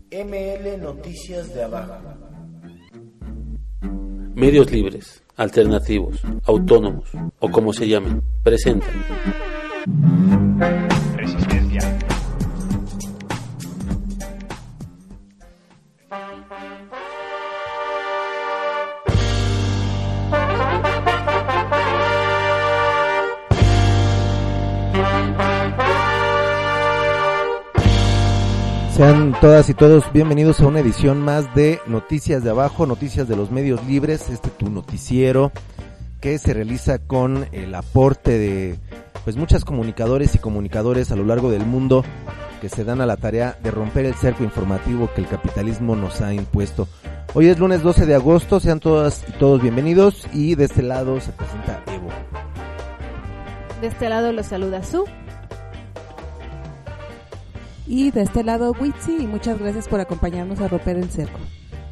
ML Noticias de Abajo. Medios libres, alternativos, autónomos o como se llamen, presentan Resistencia. Sean todas y todos bienvenidos a una edición más de Noticias de Abajo, Noticias de los Medios Libres, tu noticiero que se realiza con el aporte de muchas comunicadores y comunicadores a lo largo del mundo que se dan a la tarea de romper el cerco informativo que el capitalismo nos ha impuesto. Hoy es lunes 12 de agosto, sean todas y todos bienvenidos, y de este lado se presenta Evo. De este lado los saluda Su. Y de este lado Witsi, y muchas gracias por acompañarnos a romper el cerco.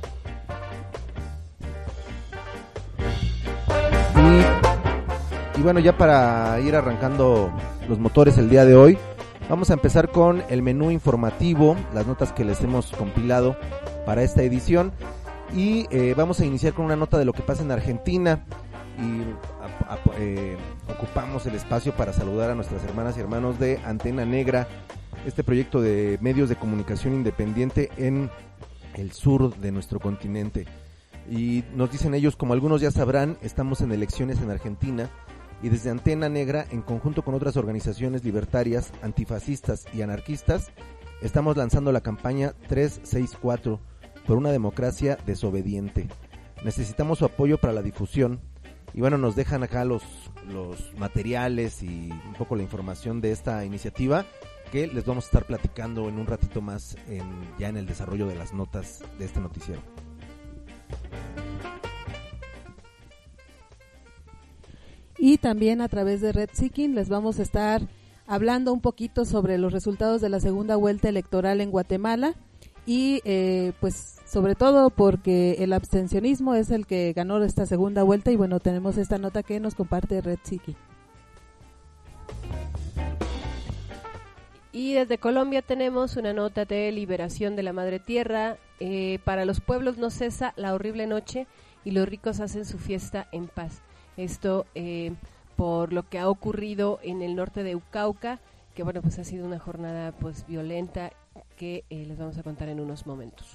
Y bueno, ya para ir arrancando los motores el día de hoy, vamos a empezar con el menú informativo, las notas que les hemos compilado para esta edición, y vamos a iniciar con una nota de lo que pasa en Argentina, y ocupamos el espacio para saludar a nuestras hermanas y hermanos de Antena Negra, este proyecto de medios de comunicación independiente en el sur de nuestro continente. Y nos dicen ellos, como algunos ya sabrán, estamos en elecciones en Argentina, y desde Antena Negra, en conjunto con otras organizaciones libertarias, antifascistas y anarquistas, estamos lanzando la campaña 364 por una democracia desobediente. Necesitamos su apoyo para la difusión, y bueno, nos dejan acá los materiales y un poco la información de esta iniciativa, que les vamos a estar platicando en un ratito más ya en el desarrollo de las notas de este noticiero. Y también a través de Red Seeking les vamos a estar hablando un poquito sobre los resultados de la segunda vuelta electoral en Guatemala, y sobre todo porque el abstencionismo es el que ganó esta segunda vuelta, y bueno, tenemos esta nota que nos comparte Red Seeking. Y desde Colombia tenemos una nota de liberación de la madre tierra. Para los pueblos no cesa la horrible noche y los ricos hacen su fiesta en paz. Esto por lo que ha ocurrido en el norte de Cauca, que bueno, pues ha sido una jornada violenta que les vamos a contar en unos momentos.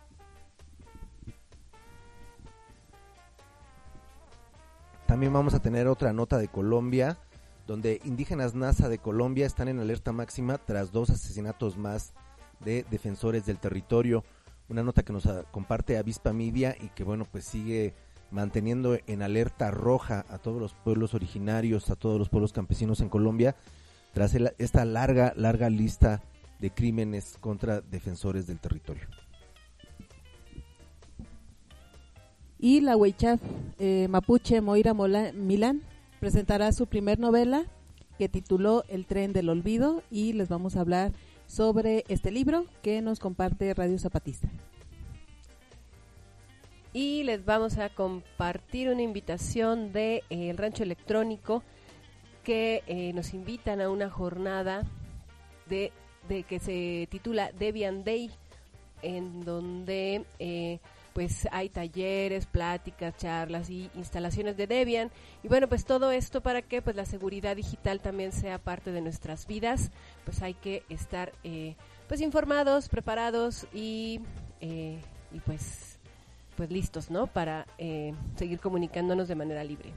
También vamos a tener otra nota de Colombia, donde indígenas NASA de Colombia están en alerta máxima tras 2 asesinatos más de defensores del territorio. Una nota que nos comparte Avispa Media, y que bueno, pues sigue manteniendo en alerta roja a todos los pueblos originarios, a todos los pueblos campesinos en Colombia, tras esta larga lista de crímenes contra defensores del territorio. Y la Huaychaf mapuche Moira Milán presentará su primer novela, que tituló El tren del olvido, y les vamos a hablar sobre este libro que nos comparte Radio Zapatista. Y les vamos a compartir una invitación de El Rancho Electrónico, que nos invitan a una jornada de que se titula Debian Day, en donde hay talleres, pláticas, charlas y instalaciones de Debian. Y bueno, pues todo esto para que la seguridad digital también sea parte de nuestras vidas. Pues hay que estar informados, preparados y listos, ¿no? Para seguir comunicándonos de manera libre.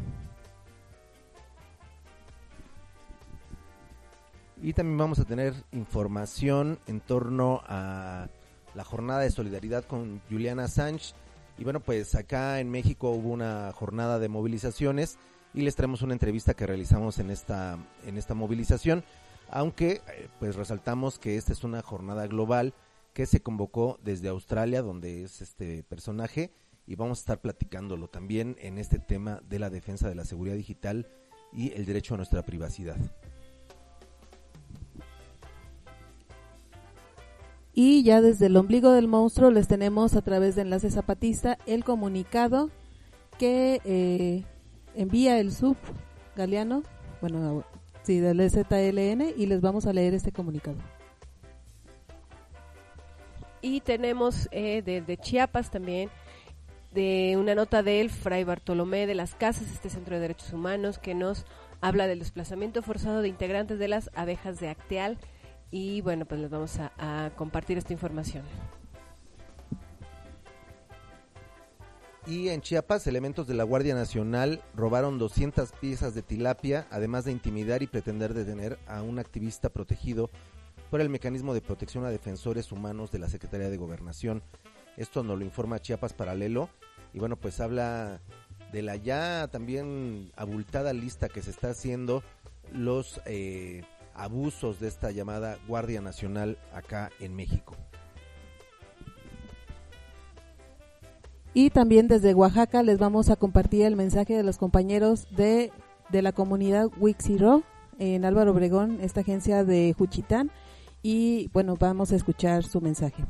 Y también vamos a tener información en torno a la jornada de solidaridad con Julian Assange. Y bueno, pues acá en México hubo una jornada de movilizaciones, y les traemos una entrevista que realizamos en esta movilización, aunque resaltamos que esta es una jornada global que se convocó desde Australia, donde es este personaje, y vamos a estar platicándolo también en este tema de la defensa de la seguridad digital y el derecho a nuestra privacidad. Y ya desde el ombligo del monstruo les tenemos a través de Enlace Zapatista el comunicado que envía el sub Galeano, del EZLN, y les vamos a leer este comunicado. Y tenemos de Chiapas también, de una nota del Fray Bartolomé de las Casas, este Centro de Derechos Humanos, que nos habla del desplazamiento forzado de integrantes de las abejas de Acteal. Y bueno, pues les vamos a compartir esta información. Y en Chiapas, elementos de la Guardia Nacional robaron 200 piezas de tilapia, además de intimidar y pretender detener a un activista protegido por el Mecanismo de Protección a Defensores Humanos de la Secretaría de Gobernación. Esto nos lo informa Chiapas Paralelo, y bueno, pues habla de la ya también abultada lista que se está haciendo los abusos de esta llamada Guardia Nacional acá en México. Y también desde Oaxaca les vamos a compartir el mensaje de los compañeros de la comunidad Huixiró en Álvaro Obregón, esta agencia de Juchitán, y bueno, vamos a escuchar su mensaje.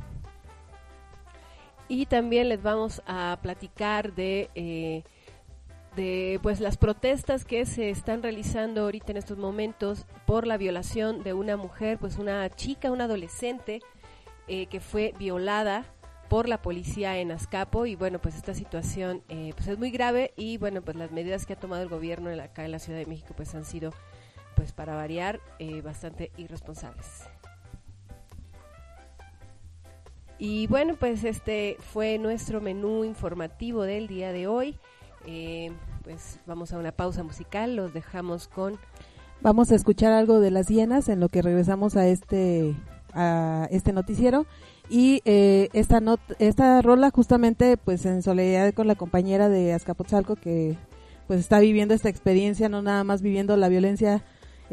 Y también les vamos a platicar de pues las protestas que se están realizando ahorita en estos momentos por la violación de una mujer, pues una chica, una adolescente que fue violada por la policía en Azcapo. Y bueno, pues esta situación pues es muy grave, y bueno, pues las medidas que ha tomado el gobierno acá en la Ciudad de México pues han sido, pues para variar, bastante irresponsables. Y bueno, pues este fue nuestro menú informativo del día de hoy. Pues vamos a una pausa musical, los dejamos con... Vamos a escuchar algo de Las Hienas en lo que regresamos a este noticiero. Y esta rola justamente pues en solidaridad con la compañera de Azcapotzalco, que pues está viviendo esta experiencia, no nada más viviendo la violencia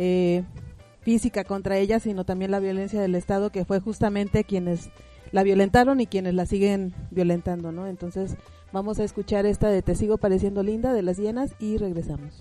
física contra ella, sino también la violencia del Estado, que fue justamente quienes la violentaron y quienes la siguen violentando, ¿no? Entonces vamos a escuchar esta de Te sigo pareciendo linda de Las Hienas y regresamos.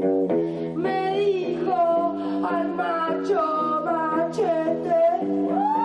Machete.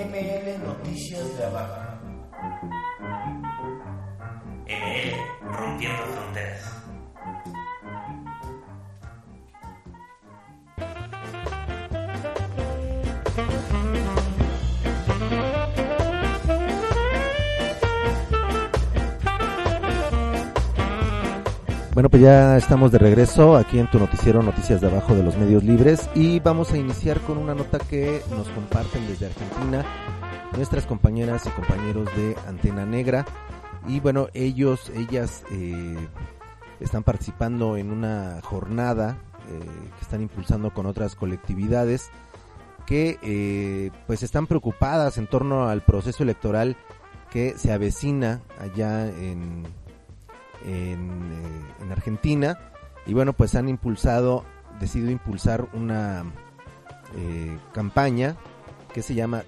ML Noticias de Abajo. ML Rompiendo Fronteras. Bueno, pues ya estamos de regreso aquí en tu noticiero Noticias de Abajo de los Medios Libres y vamos a iniciar con una nota que nos comparten desde Argentina nuestras compañeras y compañeros de Antena Negra. Y bueno, ellas están participando en una jornada que están impulsando con otras colectividades que pues están preocupadas en torno al proceso electoral que se avecina allá en Argentina. Y bueno, pues han decidido impulsar una campaña que se llama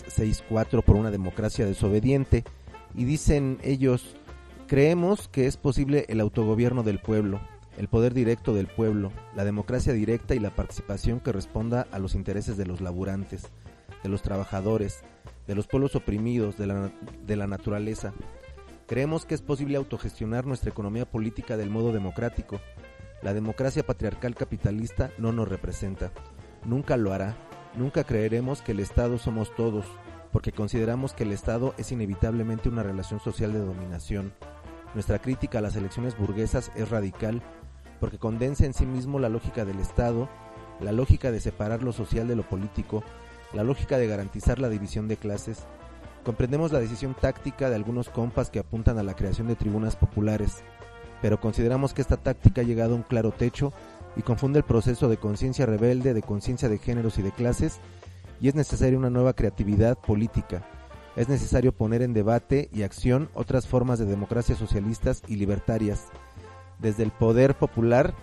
364 por una democracia desobediente. Y dicen ellos: creemos que es posible el autogobierno del pueblo, el poder directo del pueblo, la democracia directa y la participación que responda a los intereses de los laburantes, de los trabajadores, de los pueblos oprimidos, de la naturaleza. Creemos que es posible autogestionar nuestra economía política del modo democrático. La democracia patriarcal capitalista no nos representa. Nunca lo hará. Nunca creeremos que el Estado somos todos, porque consideramos que el Estado es inevitablemente una relación social de dominación. Nuestra crítica a las elecciones burguesas es radical, porque condensa en sí mismo la lógica del Estado, la lógica de separar lo social de lo político, la lógica de garantizar la división de clases. Comprendemos la decisión táctica de algunos compas que apuntan a la creación de tribunas populares, pero consideramos que esta táctica ha llegado a un claro techo y confunde el proceso de conciencia rebelde, de conciencia de géneros y de clases, y es necesaria una nueva creatividad política. Es necesario poner en debate y acción otras formas de democracia socialistas y libertarias. Desde el poder popular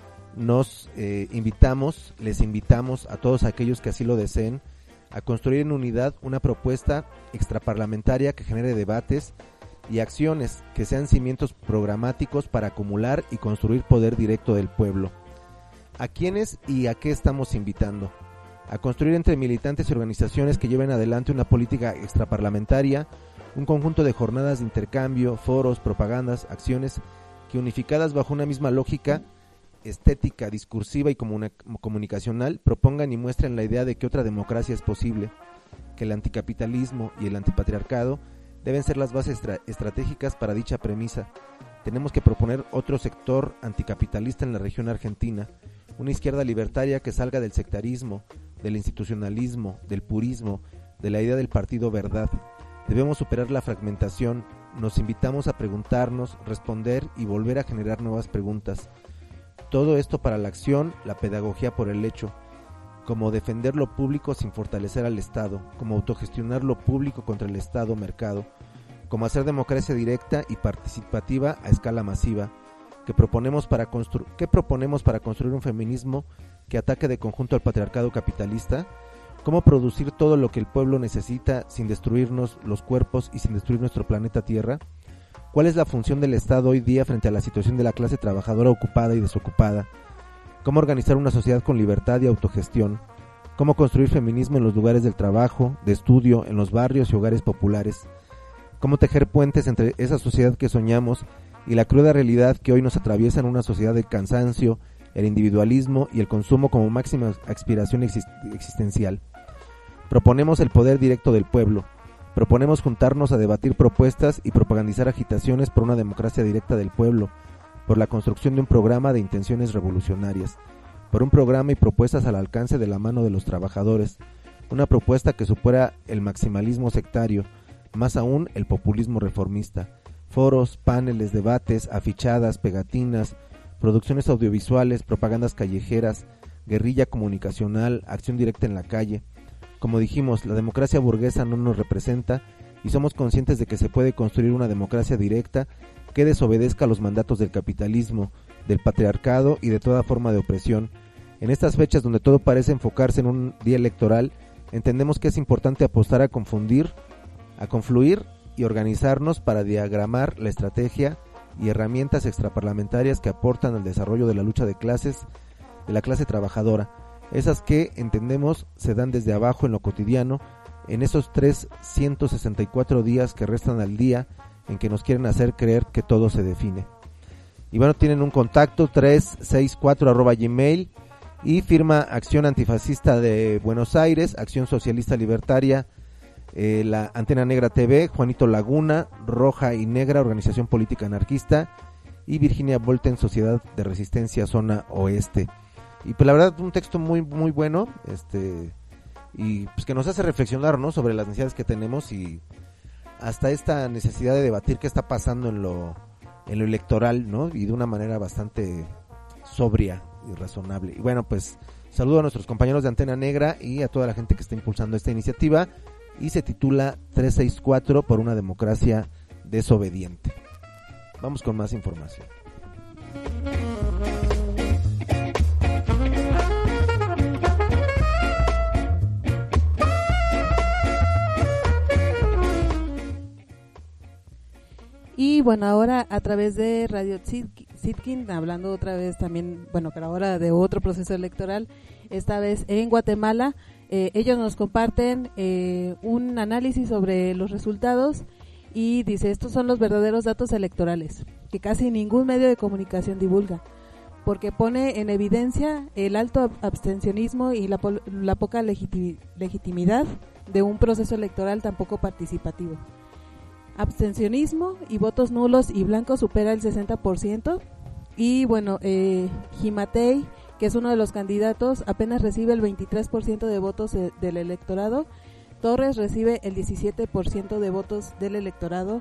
les invitamos a todos aquellos que así lo deseen, a construir en unidad una propuesta extraparlamentaria que genere debates y acciones que sean cimientos programáticos para acumular y construir poder directo del pueblo. ¿A quiénes y a qué estamos invitando? A construir entre militantes y organizaciones que lleven adelante una política extraparlamentaria, un conjunto de jornadas de intercambio, foros, propagandas, acciones que unificadas bajo una misma lógica estética, discursiva y comunicacional propongan y muestren la idea de que otra democracia es posible, que el anticapitalismo y el antipatriarcado deben ser las bases estratégicas para dicha premisa. Tenemos que proponer otro sector anticapitalista en la región argentina, una izquierda libertaria que salga del sectarismo, del institucionalismo, del purismo, de la idea del partido verdad. Debemos superar la fragmentación. Nos invitamos a preguntarnos, responder y volver a generar nuevas preguntas. Todo esto para la acción, la pedagogía por el hecho, como defender lo público sin fortalecer al Estado, como autogestionar lo público contra el Estado-mercado, como hacer democracia directa y participativa a escala masiva. ¿Qué proponemos para construir un feminismo que ataque de conjunto al patriarcado capitalista? ¿Cómo producir todo lo que el pueblo necesita sin destruirnos los cuerpos y sin destruir nuestro planeta Tierra? ¿Cuál es la función del Estado hoy día frente a la situación de la clase trabajadora ocupada y desocupada? ¿Cómo organizar una sociedad con libertad y autogestión? ¿Cómo construir feminismo en los lugares del trabajo, de estudio, en los barrios y hogares populares? ¿Cómo tejer puentes entre esa sociedad que soñamos y la cruda realidad que hoy nos atraviesa en una sociedad del cansancio, el individualismo y el consumo como máxima aspiración existencial? Proponemos el poder directo del pueblo. Proponemos juntarnos a debatir propuestas y propagandizar agitaciones por una democracia directa del pueblo, por la construcción de un programa de intenciones revolucionarias, por un programa y propuestas al alcance de la mano de los trabajadores, una propuesta que supera el maximalismo sectario, más aún el populismo reformista, foros, paneles, debates, afichadas, pegatinas, producciones audiovisuales, propagandas callejeras, guerrilla comunicacional, acción directa en la calle. Como dijimos, la democracia burguesa no nos representa y somos conscientes de que se puede construir una democracia directa que desobedezca a los mandatos del capitalismo, del patriarcado y de toda forma de opresión. En estas fechas donde todo parece enfocarse en un día electoral, entendemos que es importante apostar a confluir y organizarnos para diagramar la estrategia y herramientas extraparlamentarias que aportan al desarrollo de la lucha de clases, de la clase trabajadora, esas que entendemos se dan desde abajo en lo cotidiano, en esos 364 días que restan al día en que nos quieren hacer creer que todo se define. Y bueno, tienen un contacto 364@gmail y firma Acción Antifascista de Buenos Aires, Acción Socialista Libertaria, la Antena Negra TV, Juanito Laguna, Roja y Negra, Organización Política Anarquista, y Virginia Volten, Sociedad de Resistencia Zona Oeste. Y pues la verdad un texto muy muy bueno, y pues que nos hace reflexionar, ¿no?, sobre las necesidades que tenemos y hasta esta necesidad de debatir qué está pasando en lo electoral, ¿no?, y de una manera bastante sobria y razonable. Y bueno, pues saludo a nuestros compañeros de Antena Negra y a toda la gente que está impulsando esta iniciativa, y se titula 364 por una democracia desobediente. Vamos con más información. Y bueno, ahora a través de Radio Sitkin, hablando otra vez también, bueno, pero ahora de otro proceso electoral, esta vez en Guatemala, ellos nos comparten un análisis sobre los resultados y dice, estos son los verdaderos datos electorales, que casi ningún medio de comunicación divulga, porque pone en evidencia el alto abstencionismo y la poca legitimidad de un proceso electoral tan poco participativo. Abstencionismo y votos nulos y blancos supera el 60%, y bueno, Gimatei, que es uno de los candidatos, apenas recibe el 23% de votos del electorado. Torres recibe el 17% de votos del electorado,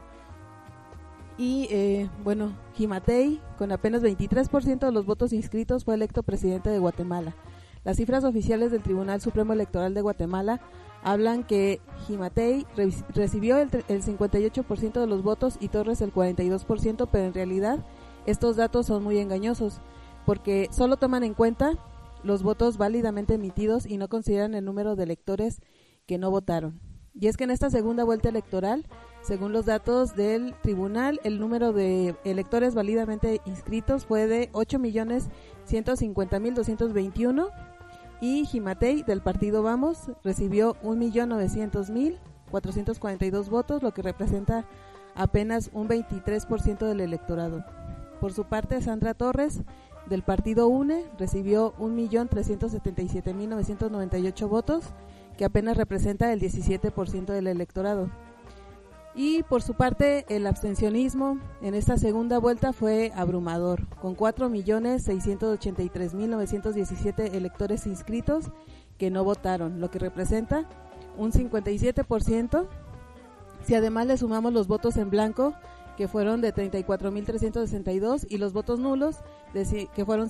y bueno, Gimatei, con apenas 23% de los votos inscritos, fue electo presidente de Guatemala. Las cifras oficiales del Tribunal Supremo Electoral de Guatemala hablan que Gimatei recibió el 58% de los votos y Torres el 42%, pero en realidad estos datos son muy engañosos, porque solo toman en cuenta los votos válidamente emitidos y no consideran el número de electores que no votaron. Y es que en esta segunda vuelta electoral, según los datos del tribunal, el número de electores válidamente inscritos fue de 8.150.221, y Gimatei, del partido Vamos, recibió 1.900.442 votos, lo que representa apenas un 23% del electorado. Por su parte, Sandra Torres, del partido UNE, recibió 1.377.998 votos, que apenas representa el 17% del electorado. Y por su parte, el abstencionismo en esta segunda vuelta fue abrumador, con 4.683.917 electores inscritos que no votaron, lo que representa un 57%. Si además le sumamos los votos en blanco, que fueron de 34.362, y los votos nulos, que fueron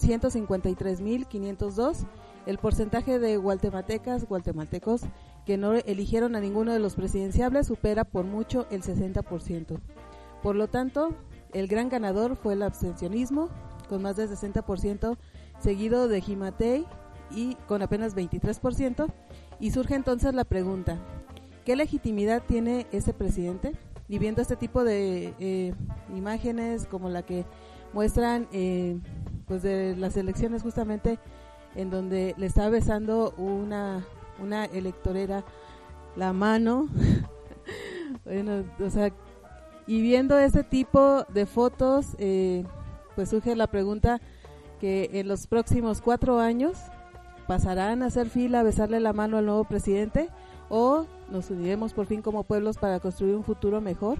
153.502, el porcentaje de guatemaltecos que no eligieron a ninguno de los presidenciables supera por mucho el 60%. Por lo tanto, el gran ganador fue el abstencionismo, con más del 60%, seguido de Gimatei y con apenas 23%, y surge entonces la pregunta, ¿qué legitimidad tiene ese presidente? Y viendo este tipo de imágenes como la que muestran pues de las elecciones, justamente en donde le está besando una electorera la mano, bueno, o sea, y viendo este tipo de fotos, pues surge la pregunta que en los próximos 4 años pasarán a hacer fila a besarle la mano al nuevo presidente, o nos uniremos por fin como pueblos para construir un futuro mejor.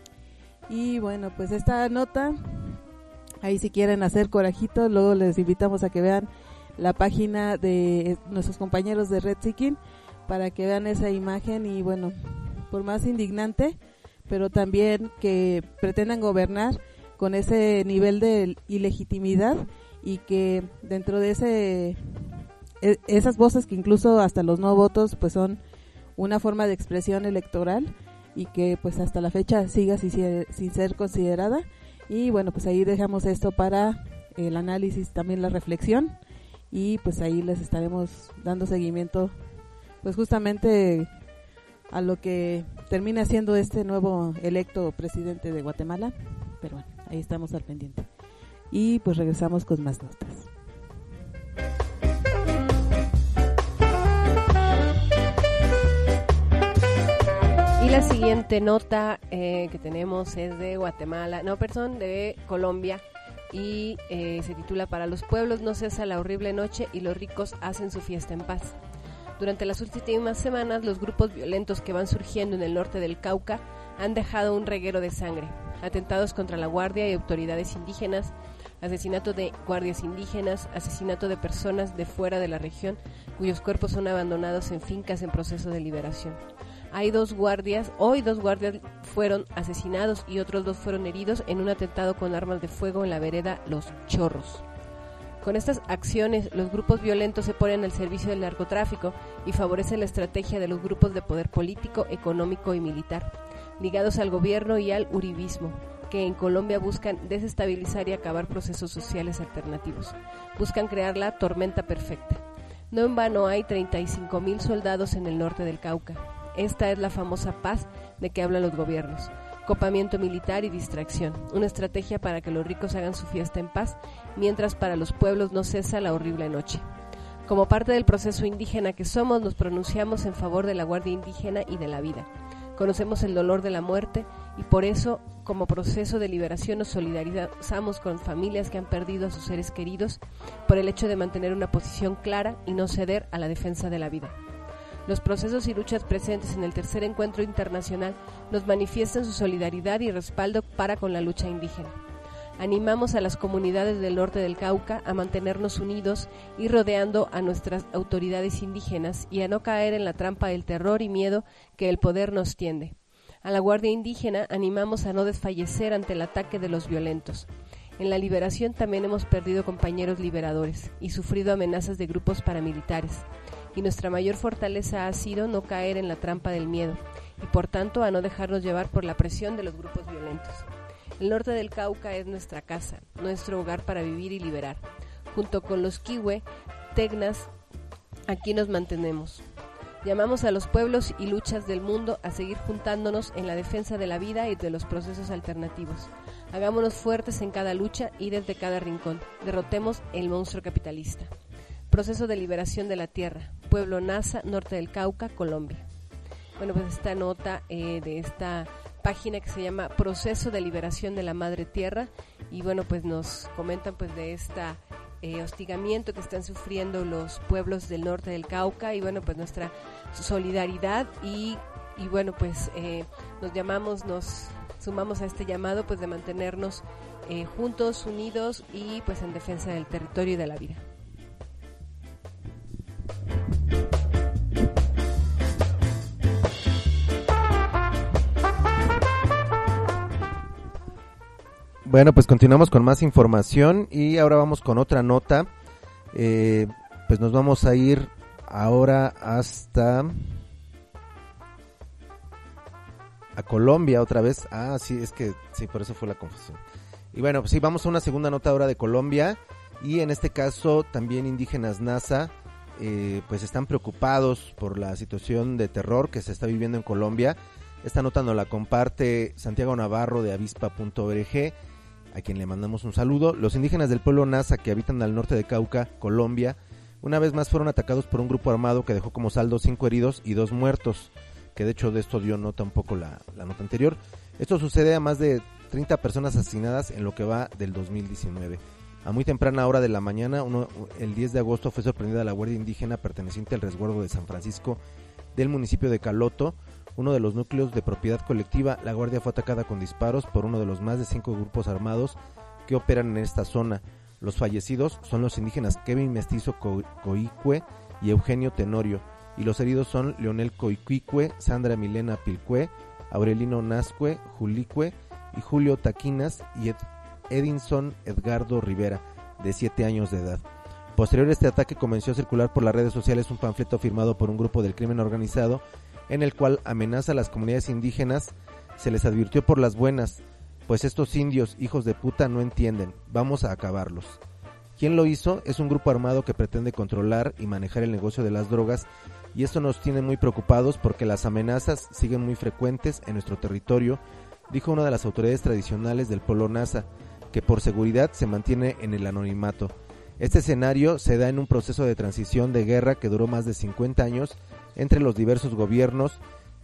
Y bueno, pues esta nota, ahí si quieren hacer corajito, luego les invitamos a que vean la página de nuestros compañeros de Red Sitkin para que vean esa imagen. Y bueno, por más indignante, pero también que pretendan gobernar con ese nivel de ilegitimidad, y que dentro de esas voces que incluso hasta los no votos pues son una forma de expresión electoral, y que pues hasta la fecha siga sin ser considerada. Y bueno, pues ahí dejamos esto para el análisis, también la reflexión, y pues ahí les estaremos dando seguimiento pues justamente a lo que termina siendo este nuevo electo presidente de Guatemala. Pero bueno, ahí estamos al pendiente, y pues regresamos con más notas. la siguiente nota que tenemos es de de Colombia, y se titula "Para los pueblos no cesa la horrible noche y los ricos hacen su fiesta en paz". Durante las últimas semanas, los grupos violentos que van surgiendo en el norte del Cauca han dejado un reguero de sangre: atentados contra la guardia y autoridades indígenas, asesinato de guardias indígenas, asesinato de personas de fuera de la región cuyos cuerpos son abandonados en fincas en proceso de liberación. Hoy dos guardias fueron asesinados y otros 2 fueron heridos en un atentado con armas de fuego en la vereda Los Chorros. Con estas acciones, los grupos violentos se ponen al servicio del narcotráfico y favorecen la estrategia de los grupos de poder político, económico y militar, ligados al gobierno y al uribismo, que en Colombia buscan desestabilizar y acabar procesos sociales alternativos. Buscan crear la tormenta perfecta. No en vano hay 35,000 soldados en el norte del Cauca. Esta es la famosa paz de que hablan los gobiernos: copamiento militar y distracción, una estrategia para que los ricos hagan su fiesta en paz, mientras para los pueblos no cesa la horrible noche. Como parte del proceso indígena que somos, nos pronunciamos en favor de la Guardia Indígena y de la vida. Conocemos el dolor de la muerte y por eso, como proceso de liberación, nos solidarizamos con familias que han perdido a sus seres queridos por el hecho de mantener una posición clara y no ceder a la defensa de la vida. Los procesos y luchas presentes en el tercer encuentro internacional nos manifiestan su solidaridad y respaldo para con la lucha indígena. Animamos a las comunidades del norte del Cauca a mantenernos unidos y rodeando a nuestras autoridades indígenas y a no caer en la trampa del terror y miedo que el poder nos tiende. A la Guardia Indígena animamos a no desfallecer ante el ataque de los violentos. En la liberación también hemos perdido compañeros liberadores y sufrido amenazas de grupos paramilitares. Y nuestra mayor fortaleza ha sido no caer en la trampa del miedo y por tanto a no dejarnos llevar por la presión de los grupos violentos. El norte del Cauca es nuestra casa, nuestro hogar para vivir y liberar. Junto con los Kiwe, Tecnas, aquí nos mantenemos. Llamamos a los pueblos y luchas del mundo a seguir juntándonos en la defensa de la vida y de los procesos alternativos. Hagámonos fuertes en cada lucha y desde cada rincón. Derrotemos el monstruo capitalista. Proceso de liberación de la tierra. Pueblo Nasa, norte del Cauca, Colombia. Bueno, pues esta nota de esta página que se llama Proceso de Liberación de la Madre Tierra, y bueno, pues nos comentan pues de esta hostigamiento que están sufriendo los pueblos del norte del Cauca, y bueno, pues nuestra solidaridad y bueno, pues nos sumamos a este llamado pues de mantenernos juntos, unidos y pues en defensa del territorio y de la vida. Bueno, pues continuamos con más información y ahora vamos con otra nota. Pues nos vamos a ir ahora hasta a Colombia otra vez. Ah, sí, es que sí, por eso fue la confusión. Y bueno, pues sí, vamos a una segunda nota ahora de Colombia, y en este caso también indígenas Nasa pues están preocupados por la situación de terror que se está viviendo en Colombia. Esta nota nos la comparte Santiago Navarro de avispa.org, a quien le mandamos un saludo. Los indígenas del pueblo Nasa que habitan al norte de Cauca, Colombia, una vez más fueron atacados por un grupo armado que dejó como saldo 5 heridos y 2 muertos, que de hecho de esto dio nota un poco la nota anterior. Esto sucede a más de 30 personas asesinadas en lo que va del 2019. A muy temprana hora de la mañana, el 10 de agosto, fue sorprendida la Guardia Indígena perteneciente al resguardo de San Francisco del municipio de Caloto, uno de los núcleos de propiedad colectiva. La guardia fue atacada con disparos por uno de los más de 5 grupos armados que operan en esta zona. Los fallecidos son los indígenas Kevin Mestizo Coicue y Eugenio Tenorio, y los heridos son Leonel Coicue, Sandra Milena Pilcue, Aurelino Nascue, Julicue y Julio Taquinas y Edinson Edgardo Rivera, de 7 años de edad. Posterior a este ataque comenzó a circular por las redes sociales un panfleto firmado por un grupo del crimen organizado en el cual amenaza a las comunidades indígenas. Se les advirtió por las buenas, pues estos indios, hijos de puta, no entienden, vamos a acabarlos. ¿Quién lo hizo? Es un grupo armado que pretende controlar y manejar el negocio de las drogas, y esto nos tiene muy preocupados porque las amenazas siguen muy frecuentes en nuestro territorio, dijo una de las autoridades tradicionales del pueblo Nasa, que por seguridad se mantiene en el anonimato. Este escenario se da en un proceso de transición de guerra que duró más de 50 años entre los diversos gobiernos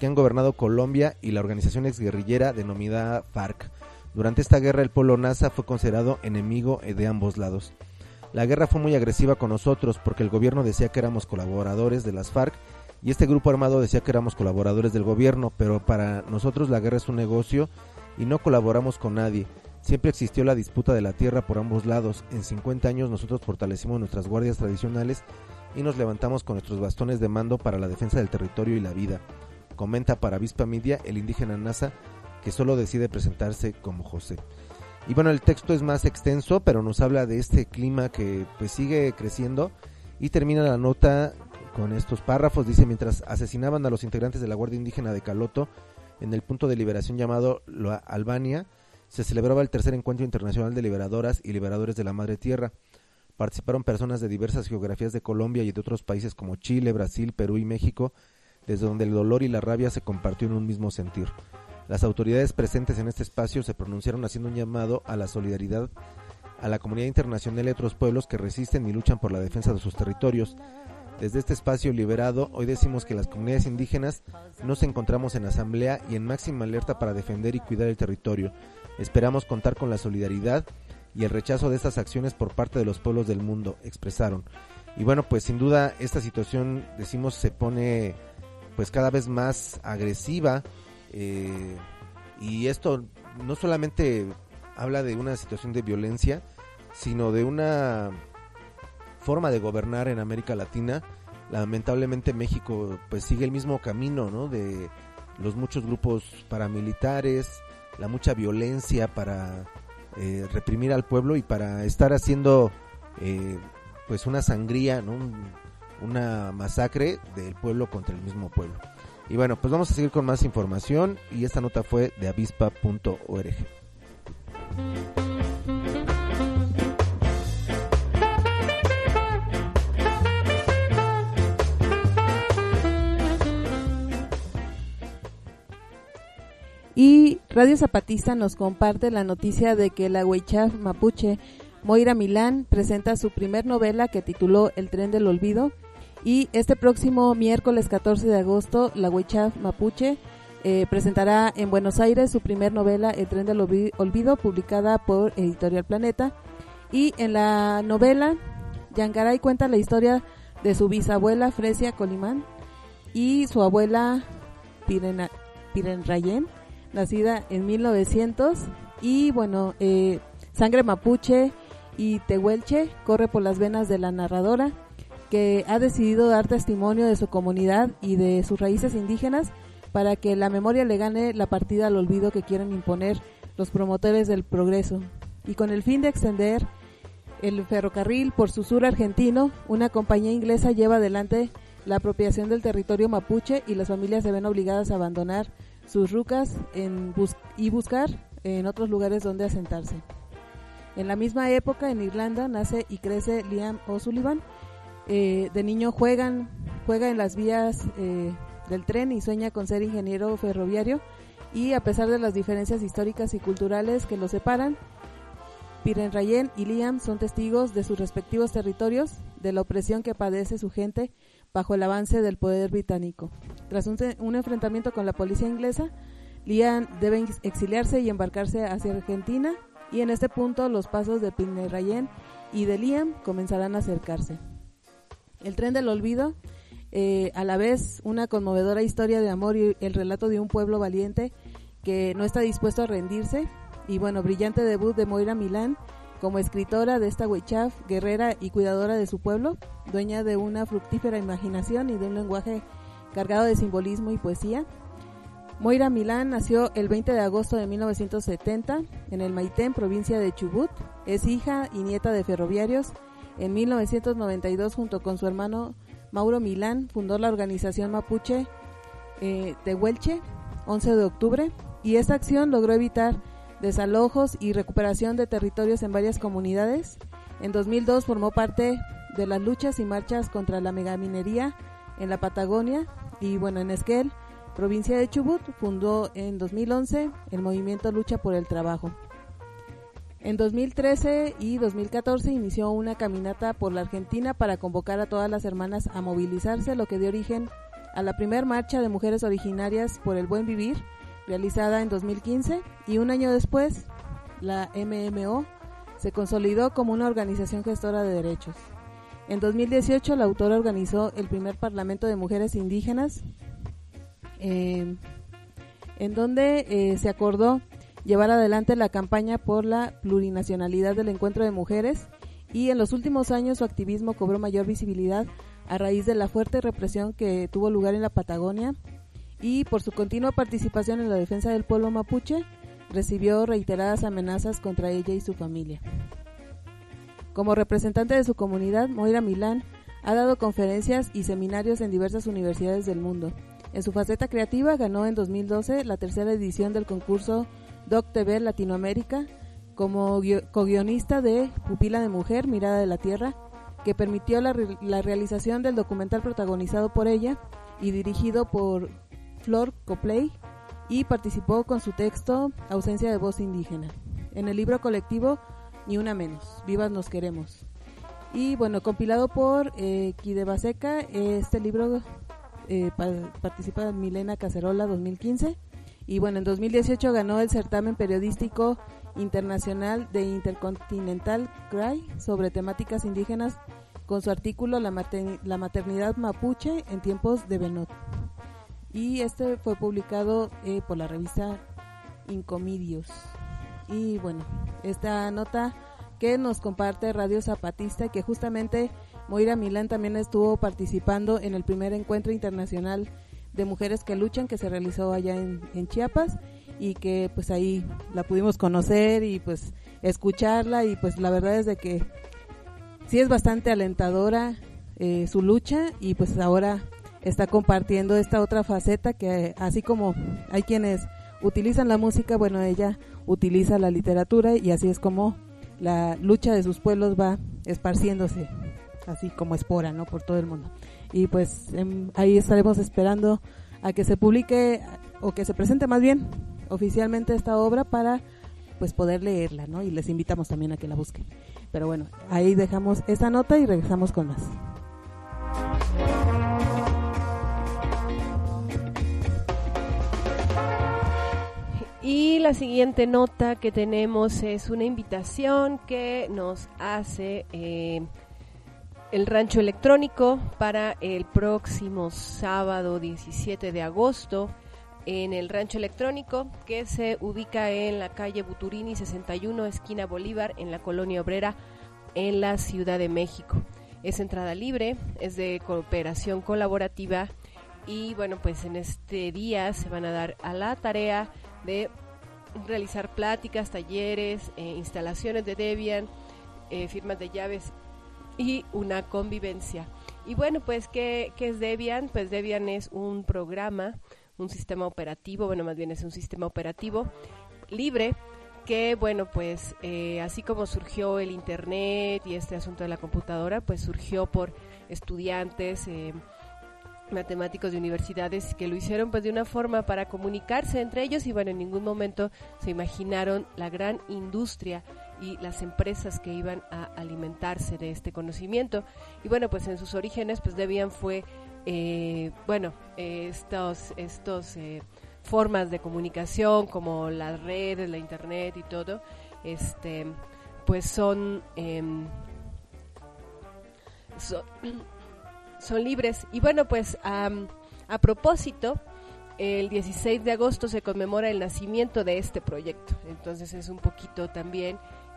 que han gobernado Colombia y la organización exguerrillera denominada FARC. Durante esta guerra el pueblo Nasa fue considerado enemigo de ambos lados. La guerra fue muy agresiva con nosotros porque el gobierno decía que éramos colaboradores de las FARC y este grupo armado decía que éramos colaboradores del gobierno, pero para nosotros la guerra es un negocio y no colaboramos con nadie. Siempre existió la disputa de la tierra por ambos lados. En 50 años nosotros fortalecimos nuestras guardias tradicionales y nos levantamos con nuestros bastones de mando para la defensa del territorio y la vida. Comenta para Avispa Media el indígena Nasa, que solo decide presentarse como José. Y bueno, el texto es más extenso, pero nos habla de este clima que pues sigue creciendo y termina la nota con estos párrafos. Dice: mientras asesinaban a los integrantes de la Guardia Indígena de Caloto en el punto de liberación llamado La Albania, se celebraba el tercer encuentro internacional de liberadoras y liberadores de la Madre Tierra. Participaron personas de diversas geografías de Colombia y de otros países como Chile, Brasil, Perú y México, desde donde el dolor y la rabia se compartió en un mismo sentir. Las autoridades presentes en este espacio se pronunciaron haciendo un llamado a la solidaridad a la comunidad internacional y a otros pueblos que resisten y luchan por la defensa de sus territorios. Desde este espacio liberado, hoy decimos que las comunidades indígenas nos encontramos en asamblea y en máxima alerta para defender y cuidar el territorio. Esperamos contar con la solidaridad y el rechazo de estas acciones por parte de los pueblos del mundo, expresaron. Y bueno, pues sin duda esta situación, decimos, se pone pues cada vez más agresiva, y esto no solamente habla de una situación de violencia, sino de una forma de gobernar en América Latina. Lamentablemente México pues sigue el mismo camino, ¿no?, de los muchos grupos paramilitares, la mucha violencia para reprimir al pueblo y para estar haciendo pues una sangría, ¿no?, una masacre del pueblo contra el mismo pueblo. Y bueno, pues vamos a seguir con más información, y esta nota fue de avispa.org. Y Radio Zapatista nos comparte la noticia de que la huichaf mapuche Moira Milán presenta su primer novela que tituló El Tren del Olvido. Y este próximo miércoles 14 de agosto, la huichaf mapuche presentará en Buenos Aires su primer novela, El Tren del Olvido, publicada por Editorial Planeta. Y en la novela, Yangaray cuenta la historia de su bisabuela Fresia Colimán y su abuela Pirenrayén, nacida en 1900. Y bueno, sangre mapuche y tehuelche corre por las venas de la narradora, que ha decidido dar testimonio de su comunidad y de sus raíces indígenas para que la memoria le gane la partida al olvido que quieren imponer los promotores del progreso. Y con el fin de extender el ferrocarril por su sur argentino, una compañía inglesa lleva adelante la apropiación del territorio mapuche y las familias se ven obligadas a abandonar sus rucas y buscar en otros lugares donde asentarse. En la misma época, en Irlanda, nace y crece Liam O'Sullivan. De niño juega en las vías del tren y sueña con ser ingeniero ferroviario, y a pesar de las diferencias históricas y culturales que los separan, Pirenrayén y Liam son testigos de sus respectivos territorios, de la opresión que padece su gente bajo el avance del poder británico. Tras un enfrentamiento con la policía inglesa, Liam debe exiliarse y embarcarse hacia Argentina, y en este punto los pasos de Pirenrayén y de Liam comenzarán a acercarse. El Tren del Olvido, a la vez una conmovedora historia de amor y el relato de un pueblo valiente que no está dispuesto a rendirse. Y bueno, brillante debut de Moira Milán como escritora de esta huichaf, guerrera y cuidadora de su pueblo, dueña de una fructífera imaginación y de un lenguaje cargado de simbolismo y poesía. Moira Milán nació el 20 de agosto de 1970 en el Maitén, provincia de Chubut. Es hija y nieta de ferroviarios. En 1992, junto con su hermano Mauro Milán, fundó la organización mapuche Tehuelche, 11 de octubre, y esta acción logró evitar desalojos y recuperación de territorios en varias comunidades. En 2002 formó parte de las luchas y marchas contra la megaminería en la Patagonia, y bueno, en Esquel, provincia de Chubut, fundó en 2011 el movimiento Lucha por el Trabajo. En 2013 y 2014 inició una caminata por la Argentina para convocar a todas las hermanas a movilizarse, lo que dio origen a la primer marcha de mujeres originarias por el buen vivir, realizada en 2015, y un año después, la MMO se consolidó como una organización gestora de derechos. En 2018, la autora organizó el primer Parlamento de Mujeres Indígenas, en donde se acordó llevar adelante la campaña por la plurinacionalidad del encuentro de mujeres, y en los últimos años su activismo cobró mayor visibilidad a raíz de la fuerte represión que tuvo lugar en la Patagonia, y por su continua participación en la defensa del pueblo mapuche, recibió reiteradas amenazas contra ella y su familia. Como representante de su comunidad, Moira Milán ha dado conferencias y seminarios en diversas universidades del mundo. En su faceta creativa ganó en 2012 la tercera edición del concurso Doc TV Latinoamérica como co-guionista de Pupila de Mujer, Mirada de la Tierra, que permitió la realización del documental protagonizado por ella y dirigido por Flor Copley, y participó con su texto Ausencia de Voz Indígena. En el libro colectivo Ni Una Menos, Vivas Nos Queremos. Y bueno, compilado por Kidebaseca, este libro participa Milena Cacerola 2015. Y bueno, en 2018 ganó el certamen periodístico internacional de Intercontinental CRY sobre temáticas indígenas con su artículo La maternidad mapuche en tiempos de Benot. Y este fue publicado por la revista Incomedios. Y bueno, esta nota que nos comparte Radio Zapatista, que justamente Moira Milán también estuvo participando en el primer encuentro internacional de mujeres que luchan, que se realizó allá en Chiapas, y que pues ahí la pudimos conocer y pues escucharla, y pues la verdad es de que sí es bastante alentadora su lucha, y pues ahora está compartiendo esta otra faceta que, así como hay quienes utilizan la música, bueno, ella utiliza la literatura, y así es como la lucha de sus pueblos va esparciéndose así como espora, ¿no?, por todo el mundo. Y pues ahí estaremos esperando a que se publique, o que se presente más bien oficialmente esta obra, para pues poder leerla, ¿no? Y les invitamos también a que la busquen. Pero bueno, ahí dejamos esta nota y regresamos con más. Y la siguiente nota que tenemos es una invitación que nos hace el Rancho Electrónico para el próximo sábado 17 de agosto en el Rancho Electrónico, que se ubica en la calle Buturini 61, esquina Bolívar, en la Colonia Obrera, en la Ciudad de México. Es entrada libre, es de cooperación colaborativa, y bueno, pues en este día se van a dar a la tarea de realizar pláticas, talleres, instalaciones de Debian, firmas de llaves y una convivencia. Y bueno, pues ¿qué es Debian? Pues Debian es un programa, un sistema operativo, bueno, más bien es un sistema operativo libre, que bueno, pues así como surgió el internet y este asunto de la computadora, pues surgió por estudiantes, matemáticos de universidades que lo hicieron pues de una forma para comunicarse entre ellos, y bueno, en ningún momento se imaginaron la gran industria y las empresas que iban a alimentarse de este conocimiento. Y bueno, pues en sus orígenes pues Debian fue estos formas de comunicación como las redes, la internet y todo, pues son libres. Y bueno, pues a propósito, el 16 de agosto se conmemora el nacimiento de este proyecto. Entonces es un poquito también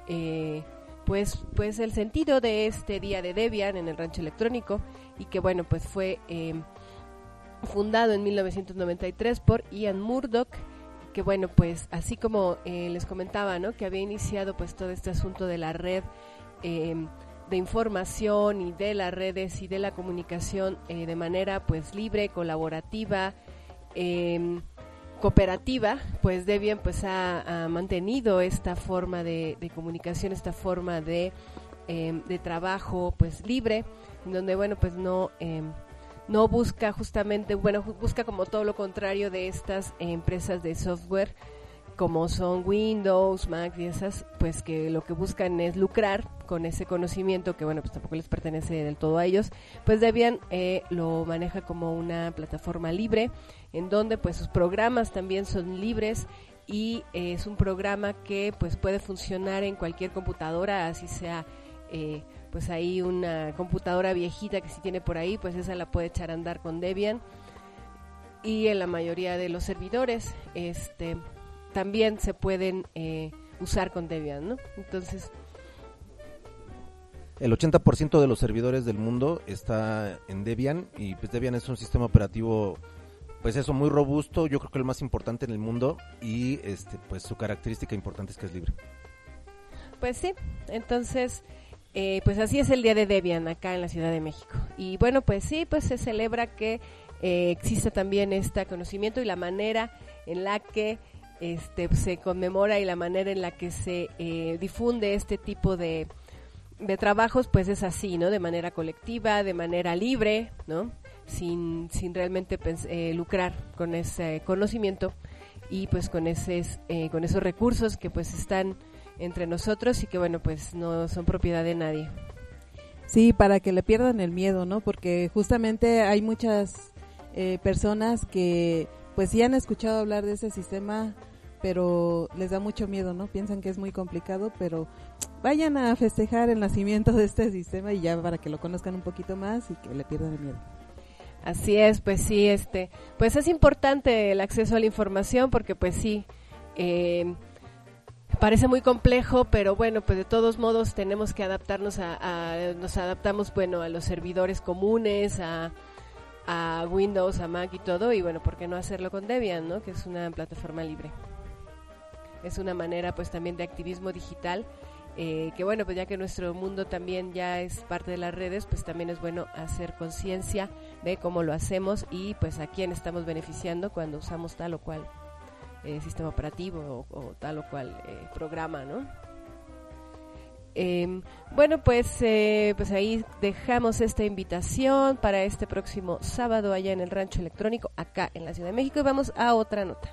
pues el sentido de este día de Debian en el Rancho Electrónico, y que bueno, pues fue fundado en 1993 por Ian Murdoch, que bueno, pues así como les comentaba, ¿no?, que había iniciado pues todo este asunto de la red de información y de las redes y de la comunicación de manera pues libre, colaborativa, cooperativa, pues Debian pues ha mantenido esta forma de comunicación, esta forma de trabajo pues libre, en donde bueno, pues no busca justamente, bueno, busca como todo lo contrario de estas empresas de software como son Windows, Mac y esas, pues que lo que buscan es lucrar con ese conocimiento que, bueno, pues tampoco les pertenece del todo a ellos. Pues Debian lo maneja como una plataforma libre, en donde pues sus programas también son libres, y es un programa que pues puede funcionar en cualquier computadora, así sea pues ahí una computadora viejita que si tiene por ahí, pues esa la puede echar a andar con Debian. Y en la mayoría de los servidores también se pueden usar con Debian, ¿no? Entonces, el 80% de los servidores del mundo está en Debian, y pues Debian es un sistema operativo, pues eso, muy robusto, yo creo que el más importante en el mundo, y pues su característica importante es que es libre. Pues sí, entonces pues así es el día de Debian acá en la Ciudad de México. Y bueno, pues sí, pues se celebra que existe también este conocimiento, y la manera en la que se conmemora y la manera en la que se difunde este tipo de trabajos, pues es así, ¿no? De manera colectiva, de manera libre, ¿no? Sin realmente lucrar con ese conocimiento, y pues con esos recursos que pues están entre nosotros y que, bueno, pues no son propiedad de nadie. Sí, para que le pierdan el miedo, ¿no? Porque justamente hay muchas personas que pues sí han escuchado hablar de ese sistema, pero les da mucho miedo, ¿no? Piensan que es muy complicado, pero vayan a festejar el nacimiento de este sistema, y ya para que lo conozcan un poquito más y que le pierdan el miedo. Así es, pues sí, pues es importante el acceso a la información, porque pues sí, parece muy complejo, pero bueno, pues de todos modos tenemos que adaptarnos nos adaptamos, bueno, a los servidores comunes, a Windows, a Mac y todo, y bueno, ¿por qué no hacerlo con Debian, ¿no? Que es una plataforma libre. Es una manera pues también de activismo digital, que bueno, pues ya que nuestro mundo también ya es parte de las redes, pues también es bueno hacer conciencia de cómo lo hacemos, y pues a quién estamos beneficiando cuando usamos tal o cual sistema operativo o tal o cual programa, ¿no? Bueno, pues ahí dejamos esta invitación para este próximo sábado allá en el Rancho Electrónico, acá en la Ciudad de México, y vamos a otra nota.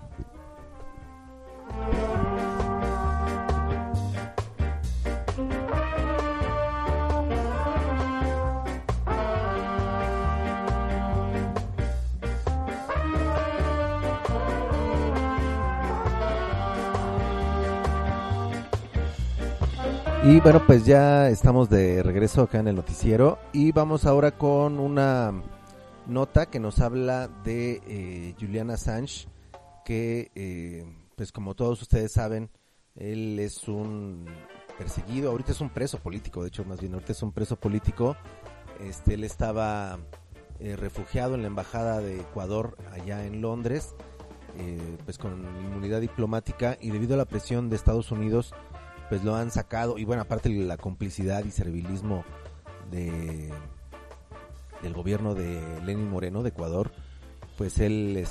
Y bueno, pues ya estamos de regreso acá en el noticiero, y vamos ahora con una nota que nos habla de Julian Assange, que pues como todos ustedes saben, él es un perseguido, ahorita es un preso político, de hecho más bien ahorita es un preso político. Él estaba refugiado en la embajada de Ecuador allá en Londres, pues con inmunidad diplomática, y debido a la presión de Estados Unidos pues lo han sacado, y bueno, aparte de la complicidad y servilismo del gobierno de Lenín Moreno de Ecuador, pues él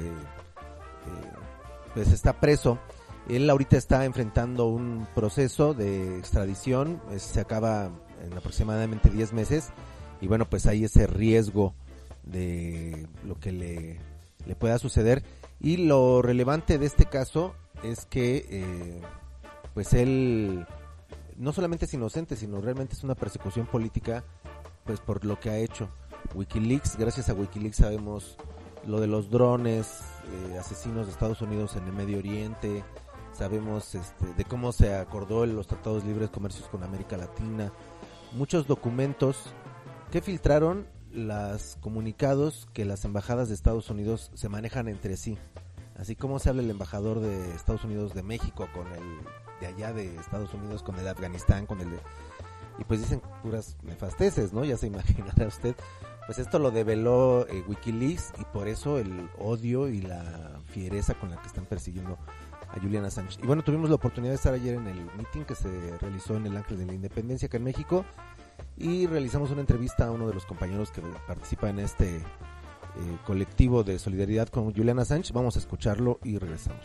pues está preso. Él ahorita está enfrentando un proceso de extradición, se acaba en aproximadamente 10 meses, y bueno, pues hay ese riesgo de lo que le pueda suceder. Y lo relevante de este caso es que pues él no solamente es inocente, sino realmente es una persecución política, pues por lo que ha hecho. WikiLeaks, gracias a WikiLeaks sabemos lo de los drones asesinos de Estados Unidos en el Medio Oriente, sabemos de cómo se acordó los tratados libres de comercios con América Latina, muchos documentos que filtraron, los comunicados que las embajadas de Estados Unidos se manejan entre sí, así como se habla el embajador de Estados Unidos de México con el de allá de Estados Unidos, con el de Afganistán, con el de... y pues dicen puras nefasteces, ¿no? Ya se imaginará usted. Pues esto lo develó WikiLeaks, y por eso el odio y la fiereza con la que están persiguiendo a Julian Assange. Y bueno, tuvimos la oportunidad de estar ayer en el meeting que se realizó en el Ángel de la Independencia acá en México, y realizamos una entrevista a uno de los compañeros que participa en este colectivo de solidaridad con Julian Assange. Vamos a escucharlo y regresamos.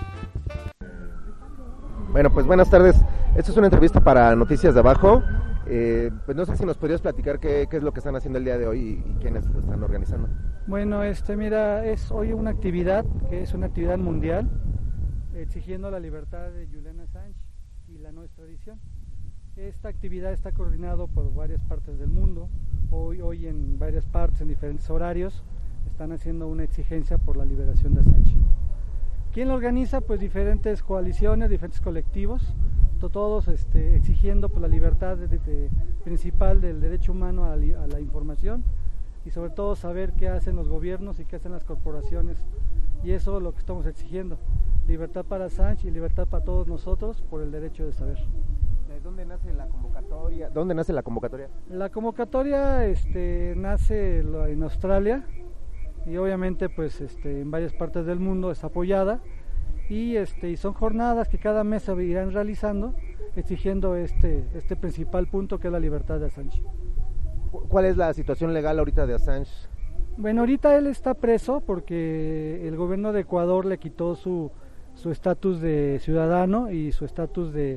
Bueno, pues buenas tardes. Esta es una entrevista para Noticias de Abajo. Pues no sé si nos podrías platicar qué es lo que están haciendo el día de hoy y quiénes lo están organizando. Bueno, mira, es hoy una actividad que es una actividad mundial exigiendo la libertad de Julian Assange y la no extradición. Esta actividad está coordinada por varias partes del mundo. Hoy en varias partes, en diferentes horarios, están haciendo una exigencia por la liberación de Assange. ¿Quién lo organiza? Pues diferentes coaliciones, diferentes colectivos, todos exigiendo por la libertad principal del derecho humano a la información y sobre todo saber qué hacen los gobiernos y qué hacen las corporaciones, y eso es lo que estamos exigiendo: libertad para Assange y libertad para todos nosotros por el derecho de saber. ¿Dónde nace la convocatoria? La convocatoria nace en Australia y obviamente pues en varias partes del mundo es apoyada y son jornadas que cada mes se irán realizando exigiendo este principal punto, que es la libertad de Assange. ¿Cuál es la situación legal ahorita de Assange? Bueno, ahorita él está preso porque el gobierno de Ecuador le quitó su estatus de ciudadano y su estatus de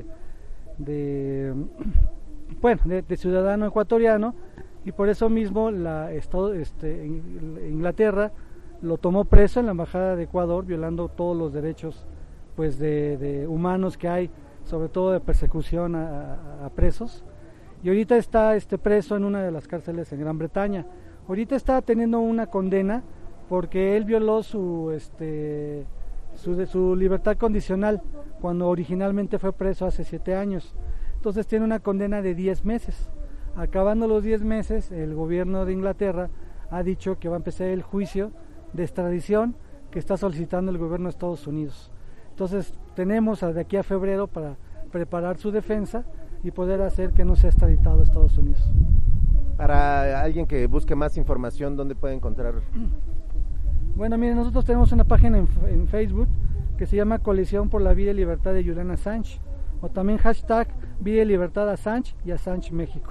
ciudadano ecuatoriano, y por eso mismo Inglaterra lo tomó preso en la embajada de Ecuador, violando todos los derechos pues de humanos que hay, sobre todo de persecución a presos, y ahorita está preso en una de las cárceles en Gran Bretaña. Ahorita está teniendo una condena porque él violó su libertad condicional cuando originalmente fue preso hace 7 años. Entonces tiene una condena de 10 meses. Acabando los 10 meses, el gobierno de Inglaterra ha dicho que va a empezar el juicio de extradición que está solicitando el gobierno de Estados Unidos. Entonces tenemos de aquí a febrero para preparar su defensa y poder hacer que no sea extraditado a Estados Unidos. Para alguien que busque más información, ¿dónde puede encontrar? Bueno, miren, nosotros tenemos una página en Facebook que se llama Coalición por la Vida y Libertad de Julian Assange, o también hashtag Vida y Libertad Assange y Assange México.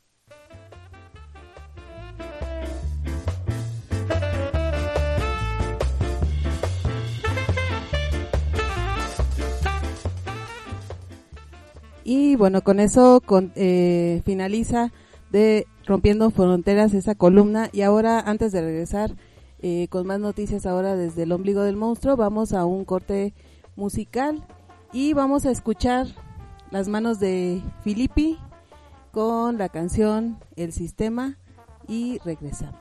Y bueno, con eso finaliza de Rompiendo Fronteras esa columna, y ahora, antes de regresar con más noticias ahora desde el ombligo del monstruo, vamos a un corte musical y vamos a escuchar Las Manos de Filippi con la canción El Sistema, y regresamos.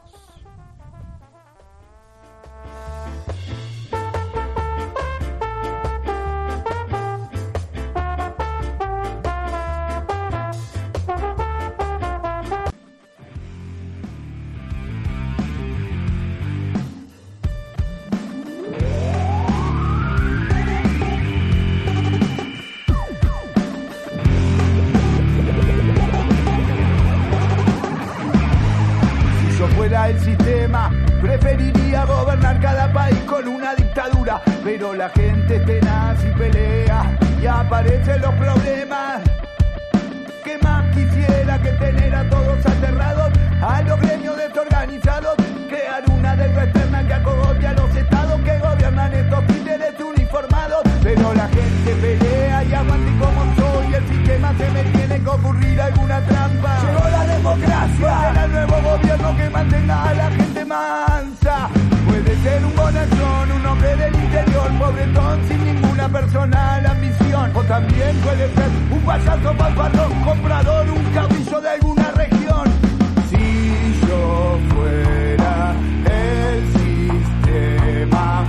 El sistema, preferiría gobernar cada país con una dictadura, pero la gente es tenaz y pelea y aparecen los problemas. ¿Qué más quisiera que tener a todos aterrados, a los gremios desorganizados, crear una deuda externa que acogote a los estados que gobiernan estos títeres uniformados? Pero la gente pelea y aguante como soy, el sistema se me tiene que ocurrir alguna trampa. Llegó la democracia, será el nuevo gobierno que mantenga a la gente mansa. Puede ser un bonachón, un hombre del interior, pobretón sin ninguna personal ambición, o también puede ser un payaso palpadrón, comprador, un caudillo de alguna región. Si yo fuera el sistema,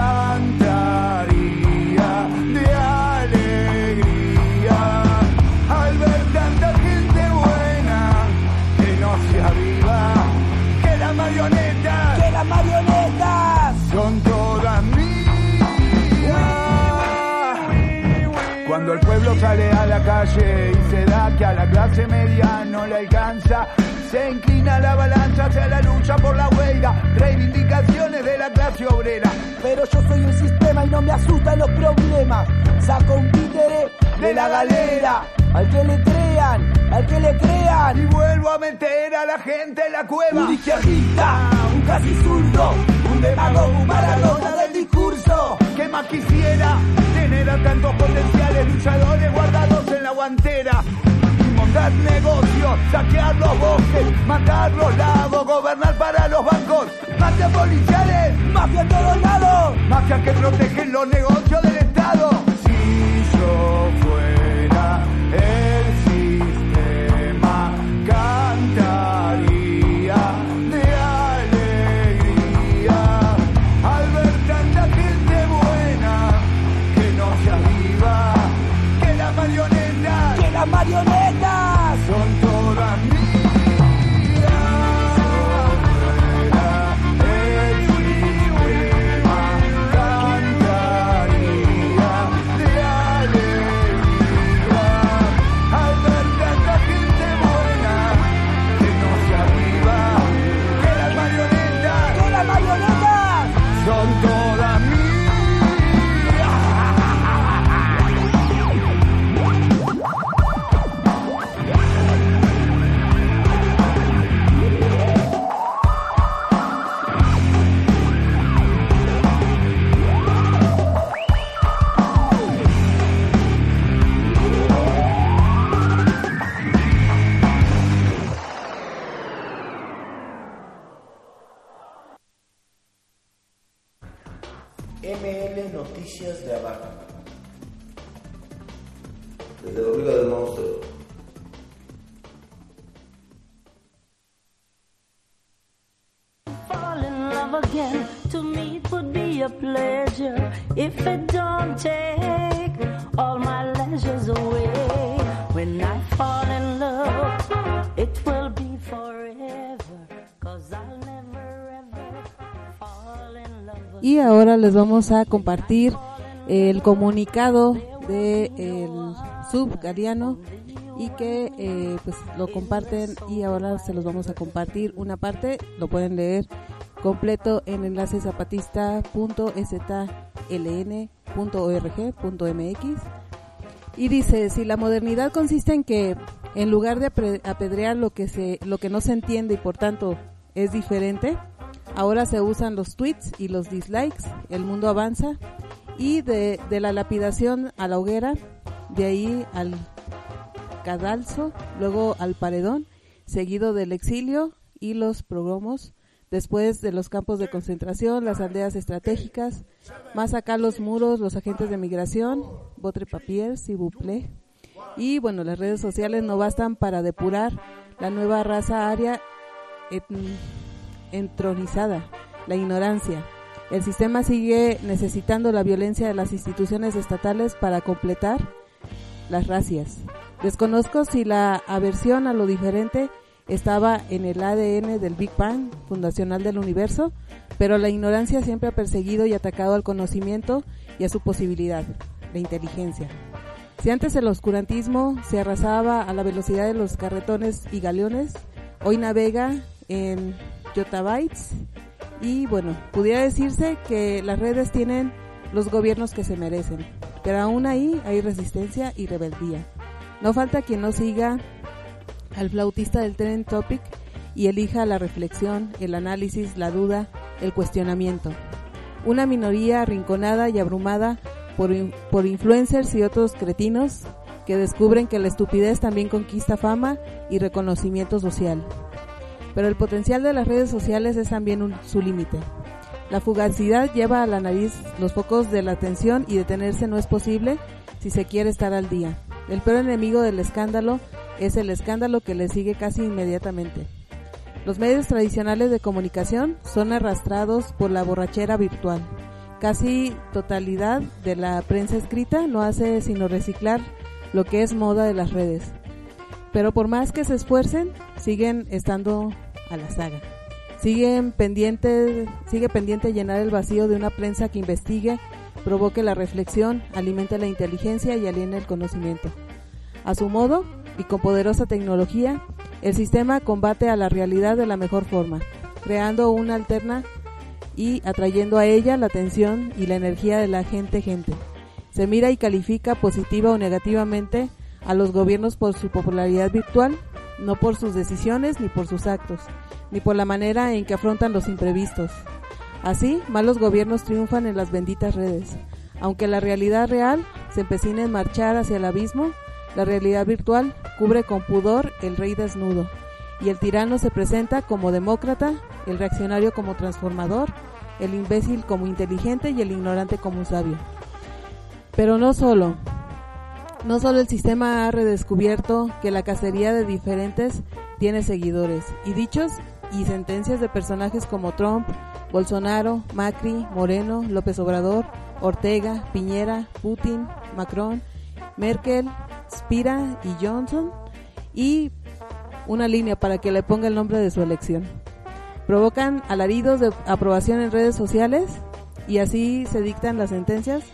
cantaría de alegría al ver tanta gente buena que no se aviva, que las marionetas son todas mías. Cuando el pueblo sale a la calle y se da que a la clase media no le alcanza, se inclina la balanza hacia la lucha por la huelga, reivindicaciones de la clase obrera. Pero yo soy un sistema y no me asustan los problemas. Saco un títere de la galera, al que le crean, y vuelvo a meter a la gente en la cueva. Un izquierdista, un casi zurdo, un demagogo, un Maradona del discurso. ¿Qué más quisiera? Tener a tantos potenciales luchadores guardados en la guantera. Un hacer negocios, saquear los bosques, matar los lagos, gobernar para los bancos, mafias policiales, Mafia en todos lados. mafias que protegen los negocios del Estado. Si yo fuera el sistema, cantaría de alegría al ver tanta gente buena que no se aviva, que las marionetas son todas mías. ML Noticias de Abajo. Desde la Liga del Monstruo. Fall in love again, to me it would be a pleasure if it don't take all my leisures away. When I fall in love, it will be forever, 'cause I'll never ever fall in love again. Y ahora les vamos a compartir el comunicado del subgariano y que pues lo comparten, y ahora se los vamos a compartir una parte, lo pueden leer completo en enlace zapatista.sln.org.mx. Y dice: si la modernidad consiste en que en lugar de apedrear lo que no se entiende y por tanto es diferente, ahora se usan los tweets y los dislikes, el mundo avanza, y de la lapidación a la hoguera, de ahí al cadalso, luego al paredón, seguido del exilio y los progromos, después de los campos de concentración, las aldeas estratégicas, más acá los muros, los agentes de migración, votre papier, s'il vous plaît. Y bueno, las redes sociales no bastan para depurar la nueva raza aria entronizada, la ignorancia. El sistema sigue necesitando la violencia de las instituciones estatales para completar las racias. Desconozco si la aversión a lo diferente estaba en el ADN del Big Bang fundacional del universo, pero la ignorancia siempre ha perseguido y atacado al conocimiento y a su posibilidad, la inteligencia. Si antes el oscurantismo se arrasaba a la velocidad de los carretones y galeones, hoy navega en yottabytes, y bueno, pudiera decirse que las redes tienen los gobiernos que se merecen, pero aún ahí hay resistencia y rebeldía. No falta quien no siga al flautista del Trend Topic y elija la reflexión, el análisis, la duda, el cuestionamiento. Una minoría arrinconada y abrumada por influencers y otros cretinos que descubren que la estupidez también conquista fama y reconocimiento social. Pero el potencial de las redes sociales es también su límite. La fugacidad lleva a la nariz los focos de la atención, y detenerse no es posible si se quiere estar al día. El peor enemigo del escándalo es el escándalo que le sigue casi inmediatamente. Los medios tradicionales de comunicación son arrastrados por la borrachera virtual. Casi totalidad de la prensa escrita no hace sino reciclar lo que es moda de las redes. Pero por más que se esfuercen, siguen estando a la saga. Sigue pendiente llenar el vacío de una prensa que investigue, provoque la reflexión, alimente la inteligencia y aliene el conocimiento. A su modo y con poderosa tecnología, el sistema combate a la realidad de la mejor forma, creando una alterna y atrayendo a ella la atención y la energía de la gente. Se mira y califica positiva o negativamente a los gobiernos por su popularidad virtual, no por sus decisiones ni por sus actos, ni por la manera en que afrontan los imprevistos. Así, malos gobiernos triunfan en las benditas redes. Aunque la realidad real se empecina en marchar hacia el abismo, La realidad virtual cubre con pudor el rey desnudo, y el tirano se presenta como demócrata, el reaccionario como transformador, el imbécil como inteligente y el ignorante como sabio. Pero no solo el sistema ha redescubierto que la cacería de diferentes tiene seguidores, y dichos y sentencias de personajes como Trump, Bolsonaro, Macri, Moreno, López Obrador, Ortega, Piñera, Putin, Macron, Merkel, Spira y Johnson, y una línea para que le ponga el nombre de su elección. Provocan alaridos de aprobación en redes sociales y así se dictan las sentencias.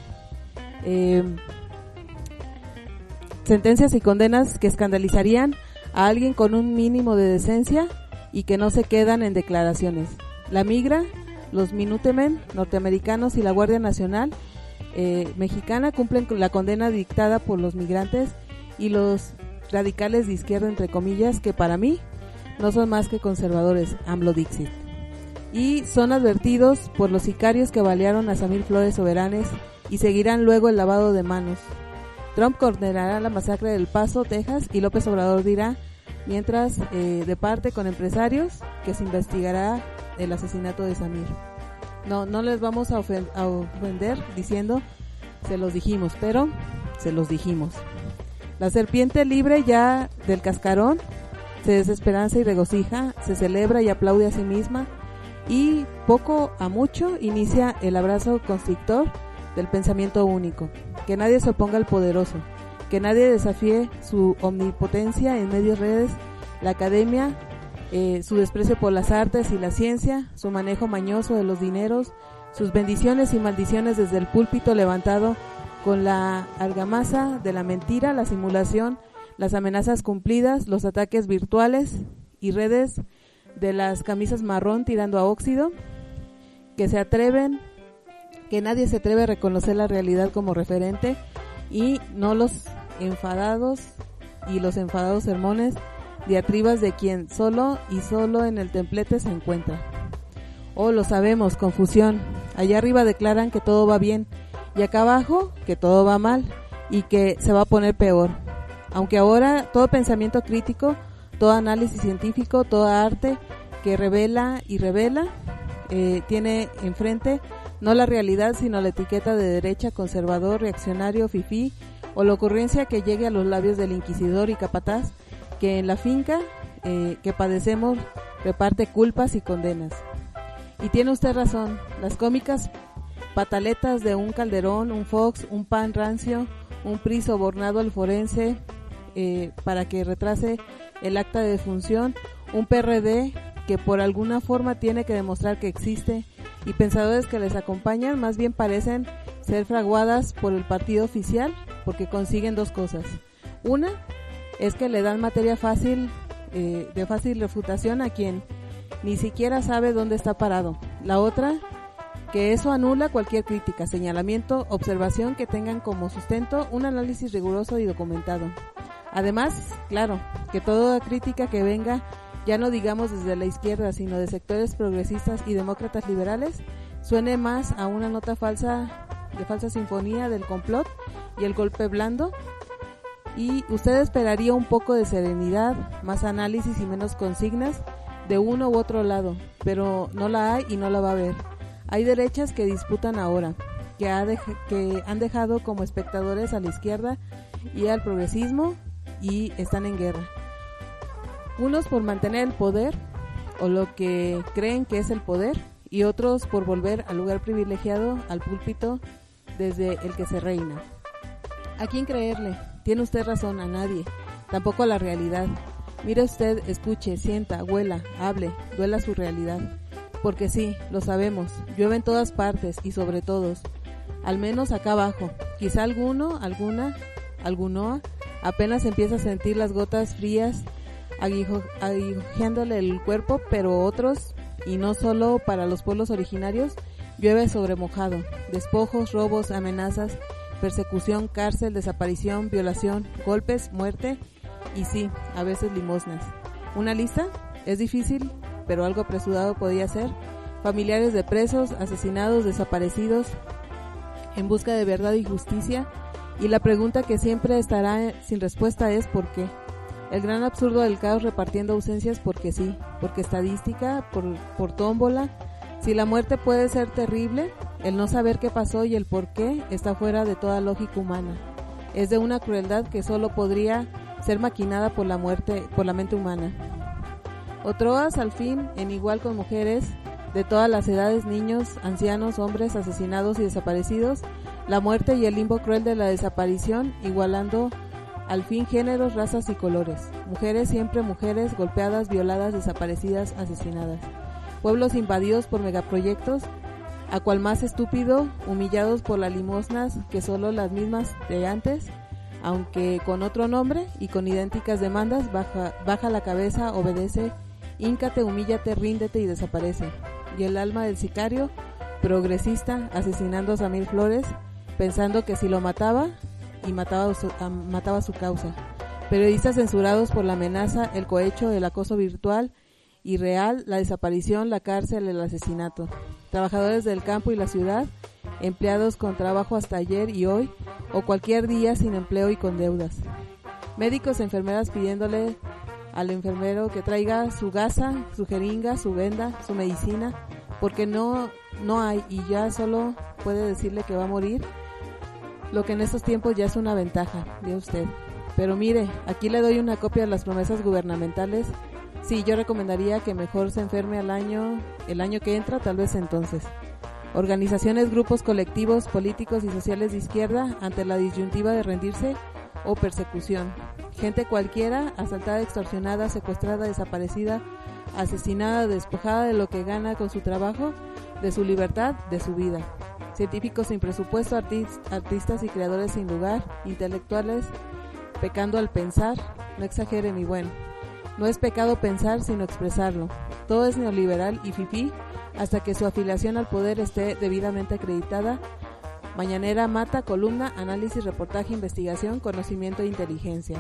Sentencias y condenas que escandalizarían a alguien con un mínimo de decencia y que no se quedan en declaraciones. La Migra, los Minutemen norteamericanos y la Guardia Nacional mexicana cumplen con la condena dictada por los migrantes y los radicales de izquierda, entre comillas, que para mí no son más que conservadores, AMLO Dixit. Y son advertidos por los sicarios que balearon a Samir Flores Soberanes y seguirán luego el lavado de manos. Trump condenará la masacre del Paso, Texas, y López Obrador dirá, mientras de parte con empresarios, que se investigará el asesinato de Samir. No les vamos a ofender diciendo, se los dijimos, pero se los dijimos. La serpiente libre ya del cascarón se desesperanza y regocija, se celebra y aplaude a sí misma, y poco a mucho inicia el abrazo constrictor del pensamiento único. Que nadie se oponga al poderoso, que nadie desafíe su omnipotencia en medios redes, la academia, su desprecio por las artes y la ciencia, su manejo mañoso de los dineros, sus bendiciones y maldiciones desde el púlpito levantado con la argamasa de la mentira, la simulación, las amenazas cumplidas, los ataques virtuales y redes de las camisas marrón tirando a óxido, que nadie se atreve a reconocer la realidad como referente, y no los enfadados sermones, diatribas de quien solo en el templete se encuentra. Oh, lo sabemos, confusión. Allá arriba declaran que todo va bien, y acá abajo que todo va mal y que se va a poner peor. Aunque ahora todo pensamiento crítico, todo análisis científico, toda arte que revela tiene enfrente no la realidad, sino la etiqueta de derecha, conservador, reaccionario, fifí, o la ocurrencia que llegue a los labios del inquisidor y capataz, que en la finca que padecemos reparte culpas y condenas. Y tiene usted razón, las cómicas pataletas de un Calderón, un Fox, un PAN rancio, un PRI sobornado al forense para que retrase el acta de defunción, un PRD que por alguna forma tiene que demostrar que existe, y pensadores que les acompañan más bien parecen ser fraguadas por el partido oficial, porque consiguen dos cosas. Una es que le dan materia de fácil refutación a quien ni siquiera sabe dónde está parado. La otra, que eso anula cualquier crítica, señalamiento, observación que tengan como sustento un análisis riguroso y documentado. Además, claro, que toda crítica que venga, ya no digamos desde la izquierda, sino de sectores progresistas y demócratas liberales, suene más a una nota falsa sinfonía del complot y el golpe blando. Y usted esperaría un poco de serenidad, más análisis y menos consignas de uno u otro lado, pero no la hay y no la va a haber. Hay derechas que disputan ahora, que han dejado como espectadores a la izquierda y al progresismo, y están en guerra. Unos por mantener el poder, o lo que creen que es el poder, y otros por volver al lugar privilegiado, al púlpito desde el que se reina. ¿A quién creerle? Tiene usted razón, a nadie, tampoco a la realidad. Mire usted, escuche, sienta, huela, hable, duela su realidad. Porque sí, lo sabemos, llueve en todas partes y sobre todos, al menos acá abajo. Quizá alguno apenas empieza a sentir las gotas frías aguijoneándole el cuerpo, pero otros, y no solo para los pueblos originarios, llueve sobre mojado. Despojos, robos, amenazas, persecución, cárcel, desaparición, violación, golpes, muerte y sí, a veces limosnas. ¿Una lista? Es difícil, pero algo apresurado podría ser. Familiares de presos, asesinados, desaparecidos, en busca de verdad y justicia, Y la pregunta que siempre estará sin respuesta es ¿por qué? El gran absurdo del caos repartiendo ausencias porque sí, porque estadística, por tómbola. Si la muerte puede ser terrible, el no saber qué pasó y el por qué está fuera de toda lógica humana. Es de una crueldad que solo podría ser maquinada por la mente humana. Otroas, al fin, en igual con mujeres de todas las edades, niños, ancianos, hombres, asesinados y desaparecidos, la muerte y el limbo cruel de la desaparición, igualando al fin géneros, razas y colores. Mujeres, siempre mujeres, golpeadas, violadas, desaparecidas, asesinadas. Pueblos invadidos por megaproyectos, a cual más estúpido, humillados por las limosnas que solo las mismas de antes, aunque con otro nombre y con idénticas demandas, baja la cabeza, obedece, híncate, humíllate, ríndete y desaparece. Y el alma del sicario, progresista, asesinando a Samir Flores, pensando que si lo mataba, y mataba su causa. Periodistas censurados por la amenaza, el cohecho, el acoso virtual y real, la desaparición, la cárcel, el asesinato. Trabajadores del campo y la ciudad, empleados con trabajo hasta ayer y hoy, o cualquier día sin empleo y con deudas. Médicos, enfermeras pidiéndole al enfermero que traiga su gasa, su jeringa, su venda, su medicina, porque no hay y ya solo puede decirle que va a morir, lo que en estos tiempos ya es una ventaja, vea usted. Pero mire, aquí le doy una copia de las promesas gubernamentales. Sí, yo recomendaría que mejor se enferme el año que entra, tal vez entonces. Organizaciones, grupos, colectivos, políticos y sociales de izquierda ante la disyuntiva de rendirse o persecución. Gente cualquiera, asaltada, extorsionada, secuestrada, desaparecida, asesinada, despojada de lo que gana con su trabajo, de su libertad, de su vida. Científicos sin presupuesto, artistas y creadores sin lugar, intelectuales pecando al pensar, no exagere mi buen. No es pecado pensar, sino expresarlo. Todo es neoliberal y fifí hasta que su afiliación al poder esté debidamente acreditada. Mañanera, mata, columna, análisis, reportaje, investigación, conocimiento e inteligencia.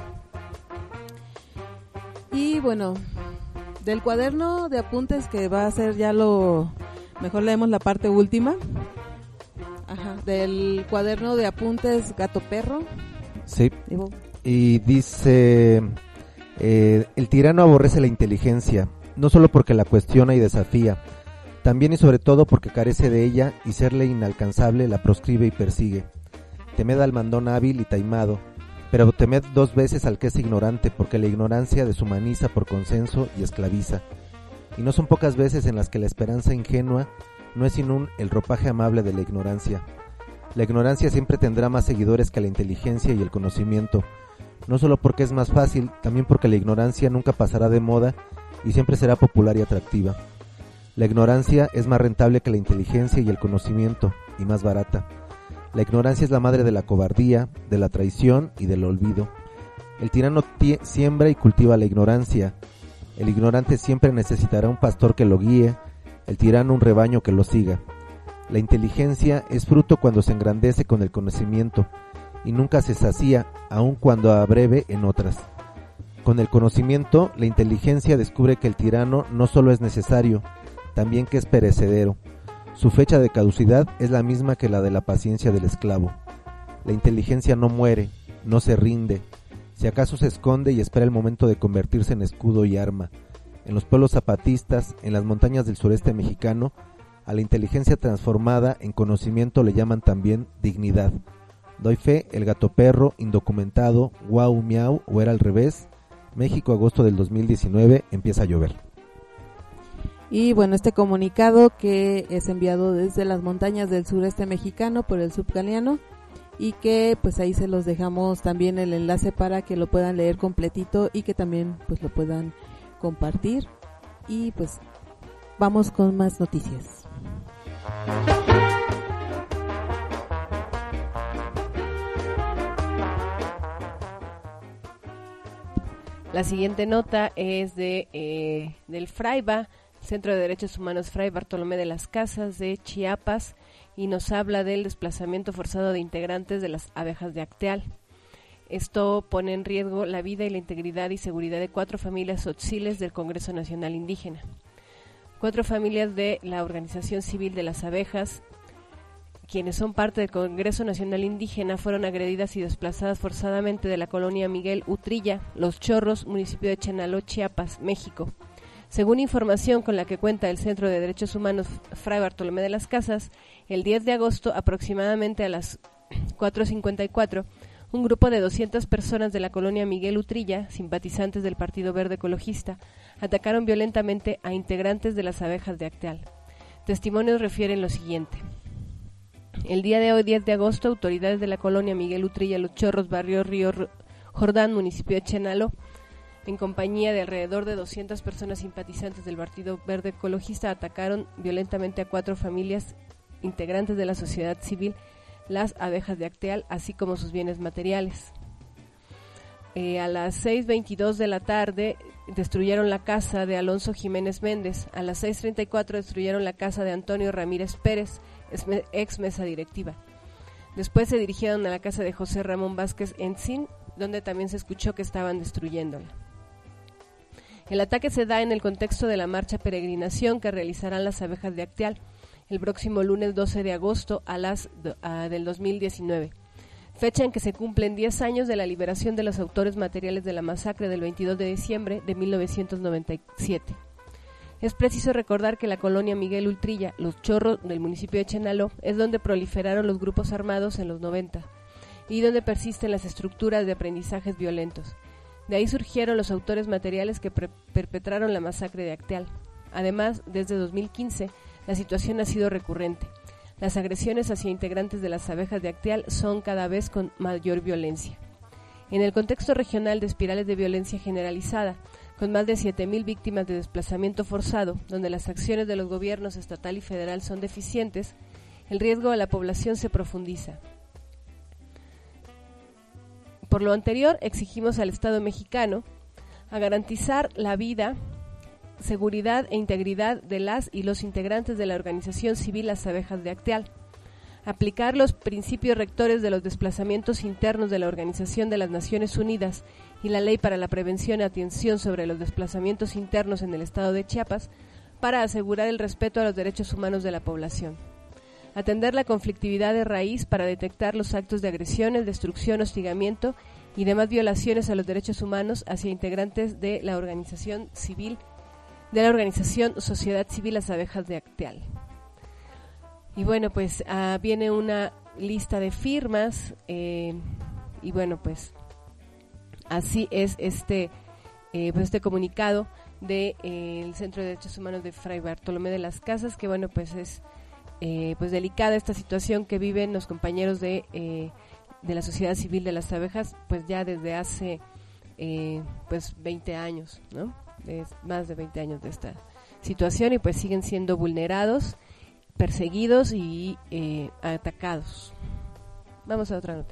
Y bueno, del cuaderno de apuntes que va a ser ya mejor leemos la parte última. Del cuaderno de apuntes Gato Perro. Sí. Y dice, el tirano aborrece la inteligencia, no solo porque la cuestiona y desafía, también y sobre todo porque carece de ella y serle inalcanzable la proscribe y persigue. Temed al mandón hábil y taimado, pero temed 2 veces al que es ignorante, porque la ignorancia deshumaniza por consenso y esclaviza. Y no son pocas veces en las que la esperanza ingenua no es sino el ropaje amable de la ignorancia. La ignorancia siempre tendrá más seguidores que la inteligencia y el conocimiento, no solo porque es más fácil, también porque la ignorancia nunca pasará de moda y siempre será popular y atractiva. La ignorancia es más rentable que la inteligencia y el conocimiento, y más barata. La ignorancia es la madre de la cobardía, de la traición y del olvido. El tirano siembra y cultiva la ignorancia. El ignorante siempre necesitará un pastor que lo guíe, el tirano un rebaño que lo siga. La inteligencia es fruto cuando se engrandece con el conocimiento y nunca se sacía, aun cuando abreve en otras. Con el conocimiento, la inteligencia descubre que el tirano no solo es necesario, también que es perecedero. Su fecha de caducidad es la misma que la de la paciencia del esclavo. La inteligencia no muere, no se rinde, si acaso se esconde y espera el momento de convertirse en escudo y arma. En los pueblos zapatistas, en las montañas del sureste mexicano, a la inteligencia transformada en conocimiento le llaman también dignidad. Doy fe, el gato perro, indocumentado, guau miau o era al revés. México, agosto del 2019, empieza a llover. Y bueno, este comunicado que es enviado desde las montañas del sureste mexicano por el Subcaliano, y que pues ahí se los dejamos también el enlace para que lo puedan leer completito y que también pues lo puedan compartir. Y pues vamos con más noticias. La siguiente nota es del FRAIBA, Centro de Derechos Humanos Fray Bartolomé de las Casas de Chiapas, y nos habla del desplazamiento forzado de integrantes de las abejas de Acteal. Esto pone en riesgo la vida y la integridad y seguridad de 4 familias tzotziles del Congreso Nacional Indígena. 4 familias de la Organización Civil de las Abejas, quienes son parte del Congreso Nacional Indígena, fueron agredidas y desplazadas forzadamente de la colonia Miguel Utrilla, Los Chorros, municipio de Chenaló, Chiapas, México. Según información con la que cuenta el Centro de Derechos Humanos Fray Bartolomé de las Casas, el 10 de agosto, aproximadamente a las 4:54, un grupo de 200 personas de la colonia Miguel Utrilla, simpatizantes del Partido Verde Ecologista, atacaron violentamente a integrantes de las abejas de Acteal. Testimonios refieren lo siguiente. El día de hoy, 10 de agosto, autoridades de la colonia Miguel Utrilla, Los Chorros, barrio Río Jordán, municipio de Chenaló, en compañía de alrededor de 200 personas simpatizantes del Partido Verde Ecologista, atacaron violentamente a 4 familias integrantes de la sociedad civil, las abejas de Acteal, así como sus bienes materiales. A las 6:22 de la tarde destruyeron la casa de Alonso Jiménez Méndez. A las 6:34 destruyeron la casa de Antonio Ramírez Pérez, ex mesa directiva. Después se dirigieron a la casa de José Ramón Vázquez Encín, donde también se escuchó que estaban destruyéndola. El ataque se da en el contexto de la marcha peregrinación que realizarán las abejas de Acteal el próximo lunes 12 de agosto del 2019, fecha en que se cumplen 10 años de la liberación de los autores materiales de la masacre del 22 de diciembre de 1997. Es preciso recordar que la colonia Miguel Utrilla, Los Chorros del municipio de Chenaló, es donde proliferaron los grupos armados en los 90 y donde persisten las estructuras de aprendizajes violentos. De ahí surgieron los autores materiales que perpetraron la masacre de Acteal. Además, desde 2015, la situación ha sido recurrente. Las agresiones hacia integrantes de las abejas de Acteal son cada vez con mayor violencia. En el contexto regional de espirales de violencia generalizada, con más de 7,000 víctimas de desplazamiento forzado, donde las acciones de los gobiernos estatal y federal son deficientes, el riesgo a la población se profundiza. Por lo anterior, exigimos al Estado mexicano a garantizar la vida, seguridad e integridad de las y los integrantes de la organización civil Las Abejas de Acteal, aplicar los principios rectores de los desplazamientos internos de la Organización de las Naciones Unidas y la Ley para la Prevención y Atención sobre los Desplazamientos Internos en el Estado de Chiapas para asegurar el respeto a los derechos humanos de la población, atender la conflictividad de raíz para detectar los actos de agresiones, destrucción, hostigamiento y demás violaciones a los derechos humanos hacia integrantes de la organización civil de la organización Sociedad Civil Las Abejas de Acteal. Y bueno, pues viene una lista de firmas y bueno, pues así es este comunicado del Centro de Derechos Humanos de Fray Bartolomé de las Casas, que bueno, pues es pues delicada esta situación que viven los compañeros de la sociedad civil de las abejas, pues ya desde hace pues 20 años, ¿no? Más de 20 años de esta situación, y pues siguen siendo vulnerados, perseguidos y atacados. Vamos a otra nota.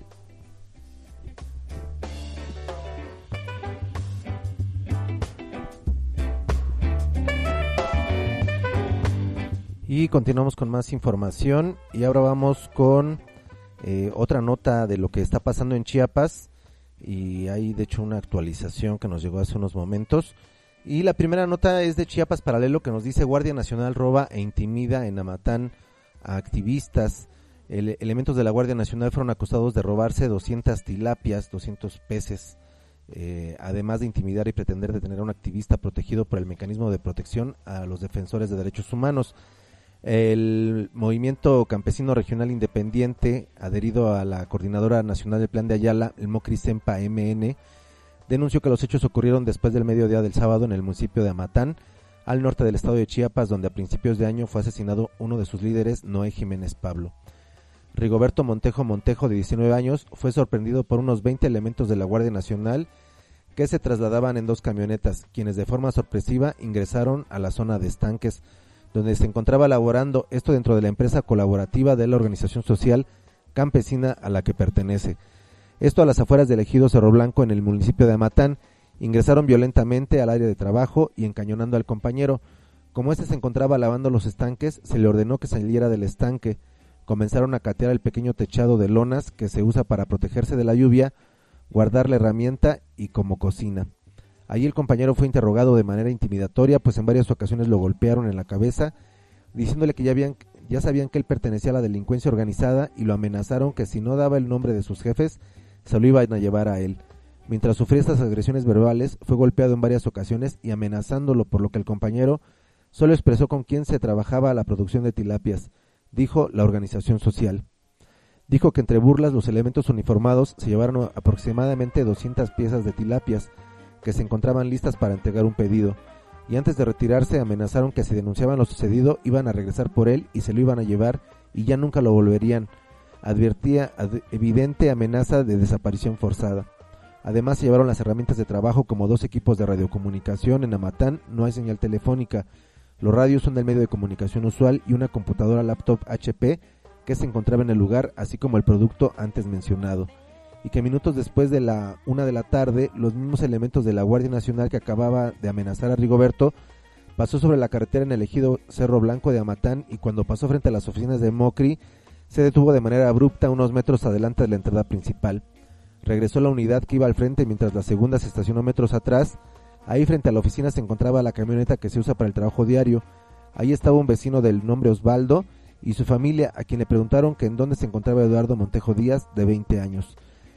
Y continuamos con más información y ahora vamos con otra nota de lo que está pasando en Chiapas, y hay de hecho una actualización que nos llegó hace unos momentos. Y la primera nota es de Chiapas Paralelo, que nos dice: Guardia Nacional roba e intimida en Amatán a activistas. Elementos de la Guardia Nacional fueron acusados de robarse 200 tilapias, 200 peces, además de intimidar y pretender detener a un activista protegido por el mecanismo de protección a los defensores de derechos humanos. El Movimiento Campesino Regional Independiente, adherido a la Coordinadora Nacional del Plan de Ayala, el MOCRI-CEMPA MN, denunció que los hechos ocurrieron después del mediodía del sábado en el municipio de Amatán, al norte del estado de Chiapas, donde a principios de año fue asesinado uno de sus líderes, Noé Jiménez Pablo. Rigoberto Montejo, de 19 años, fue sorprendido por unos 20 elementos de la Guardia Nacional que se trasladaban en 2 camionetas, quienes de forma sorpresiva ingresaron a la zona de estanques, donde se encontraba laborando, esto dentro de la empresa colaborativa de la organización social campesina a la que pertenece. Esto a las afueras del ejido Cerro Blanco, en el municipio de Amatán. Ingresaron violentamente al área de trabajo y encañonando al compañero. Como éste se encontraba lavando los estanques, se le ordenó que saliera del estanque. Comenzaron a catear el pequeño techado de lonas que se usa para protegerse de la lluvia, guardar la herramienta y como cocina. Allí el compañero fue interrogado de manera intimidatoria, pues en varias ocasiones lo golpearon en la cabeza, diciéndole que ya habían Ya sabían que él pertenecía a la delincuencia organizada y lo amenazaron que si no daba el nombre de sus jefes, se lo iban a llevar a él. Mientras sufría estas agresiones verbales, fue golpeado en varias ocasiones y amenazándolo, por lo que el compañero solo expresó con quién se trabajaba la producción de tilapias, dijo la organización social. Dijo que entre burlas los elementos uniformados se llevaron aproximadamente 200 piezas de tilapias que se encontraban listas para entregar un pedido, y antes de retirarse amenazaron que si denunciaban lo sucedido iban a regresar por él y se lo iban a llevar y ya nunca lo volverían. Advertía evidente amenaza de desaparición forzada. Además se llevaron las herramientas de trabajo como 2 equipos de radiocomunicación. En Amatán no hay señal telefónica. Los radios son del medio de comunicación usual y una computadora laptop HP que se encontraba en el lugar, así como el producto antes mencionado. Y que minutos después de la 1 de la tarde, los mismos elementos de la Guardia Nacional que acababa de amenazar a Rigoberto pasó sobre la carretera en el ejido Cerro Blanco de Amatán, y cuando pasó frente a las oficinas de Mocri, se detuvo de manera abrupta unos metros adelante de la entrada principal. Regresó la unidad que iba al frente mientras la segunda se estacionó metros atrás. Ahí frente a la oficina se encontraba la camioneta que se usa para el trabajo diario. Ahí estaba un vecino del nombre Osvaldo y su familia, a quien le preguntaron que en dónde se encontraba Eduardo Montejo Díaz, de 20 años.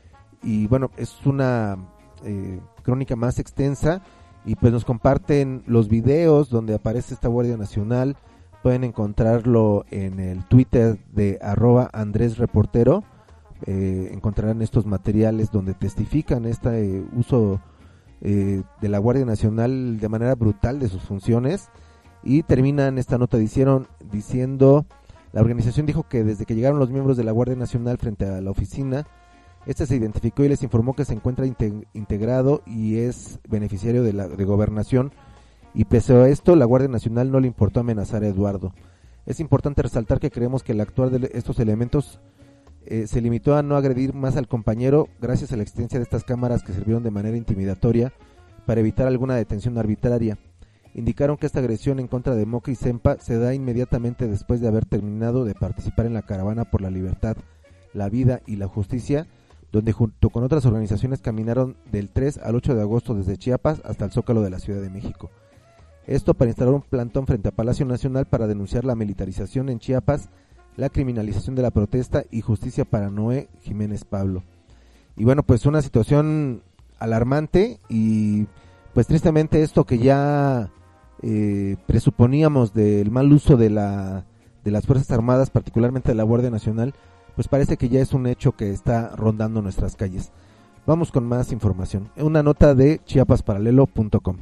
Y bueno, es una crónica más extensa, y pues nos comparten los videos donde aparece esta Guardia Nacional. Pueden encontrarlo en el Twitter de @AndrésReportero. Encontrarán estos materiales donde testifican este uso de la Guardia Nacional de manera brutal de sus funciones, y terminan esta nota diciendo: la organización dijo que desde que llegaron los miembros de la Guardia Nacional frente a la oficina, este se identificó y les informó que se encuentra integrado y es beneficiario de gobernación, y pese a esto la Guardia Nacional no le importó amenazar a Eduardo. Es importante resaltar que creemos que el actuar de estos elementos se limitó a no agredir más al compañero gracias a la existencia de estas cámaras que sirvieron de manera intimidatoria para evitar alguna detención arbitraria. Indicaron que esta agresión en contra de Mocri y Sempa se da inmediatamente después de haber terminado de participar en la caravana por la libertad, la vida y la justicia, donde junto con otras organizaciones caminaron del 3 al 8 de agosto desde Chiapas hasta el Zócalo de la Ciudad de México. Esto para instalar un plantón frente a Palacio Nacional para denunciar la militarización en Chiapas, la criminalización de la protesta y justicia para Noé Jiménez Pablo. Y bueno, pues una situación alarmante, y pues tristemente esto que ya presuponíamos del mal uso de las Fuerzas Armadas, particularmente de la Guardia Nacional, pues parece que ya es un hecho que está rondando nuestras calles. Vamos con más información. Una nota de chiapasparalelo.com.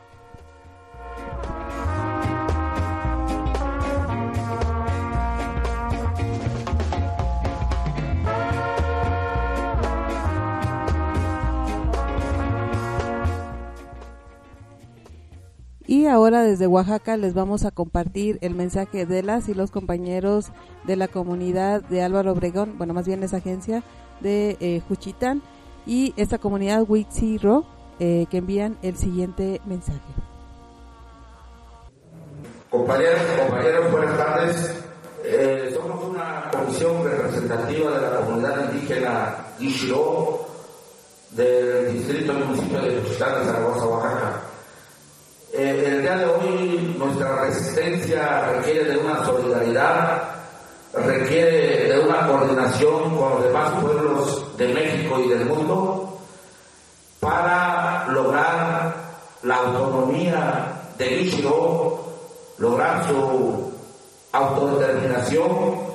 Y ahora desde Oaxaca les vamos a compartir el mensaje de las y los compañeros de la comunidad de Álvaro Obregón, bueno, más bien esa agencia de Juchitán, y esta comunidad Huitziro, que envían el siguiente mensaje. Compañeros, buenas tardes. Somos una comisión representativa de la comunidad indígena Guixiró del distrito y municipio de Juchitán de Zaragoza, Oaxaca. El día de hoy nuestra resistencia requiere de una solidaridad, requiere de una coordinación con los demás pueblos de México y del mundo para lograr la autonomía de Guixiró, lograr su autodeterminación,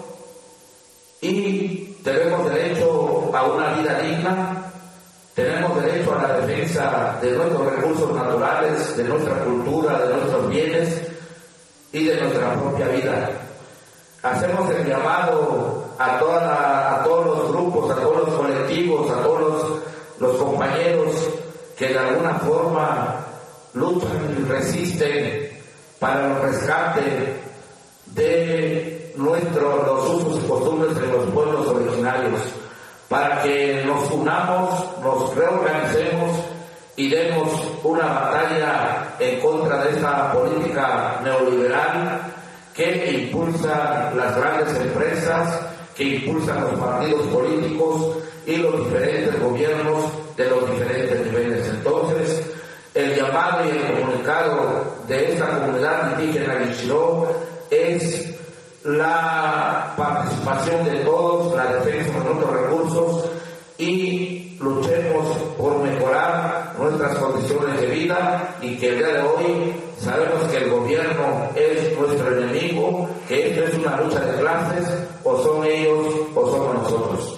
y tenemos derecho a una vida digna. Tenemos derecho a la defensa de nuestros recursos naturales, de nuestra cultura, de nuestros bienes y de nuestra propia vida. Hacemos el llamado a todos los grupos, a todos los colectivos, a todos los compañeros que de alguna forma luchan y resisten para el rescate de los usos y costumbres de los pueblos originarios, para que nos unamos, nos reorganicemos y demos una batalla en contra de esta política neoliberal que impulsa las grandes empresas, que impulsan los partidos políticos y los diferentes gobiernos de los diferentes niveles. Entonces, el llamado y el comunicado de esta comunidad indígena Guixiró es la participación de todos, la defensa de nuestros recursos y luchemos por mejorar nuestras condiciones de vida y que el día de hoy sabemos que el gobierno es nuestro enemigo, que esto es una lucha de clases, o son ellos o somos nosotros.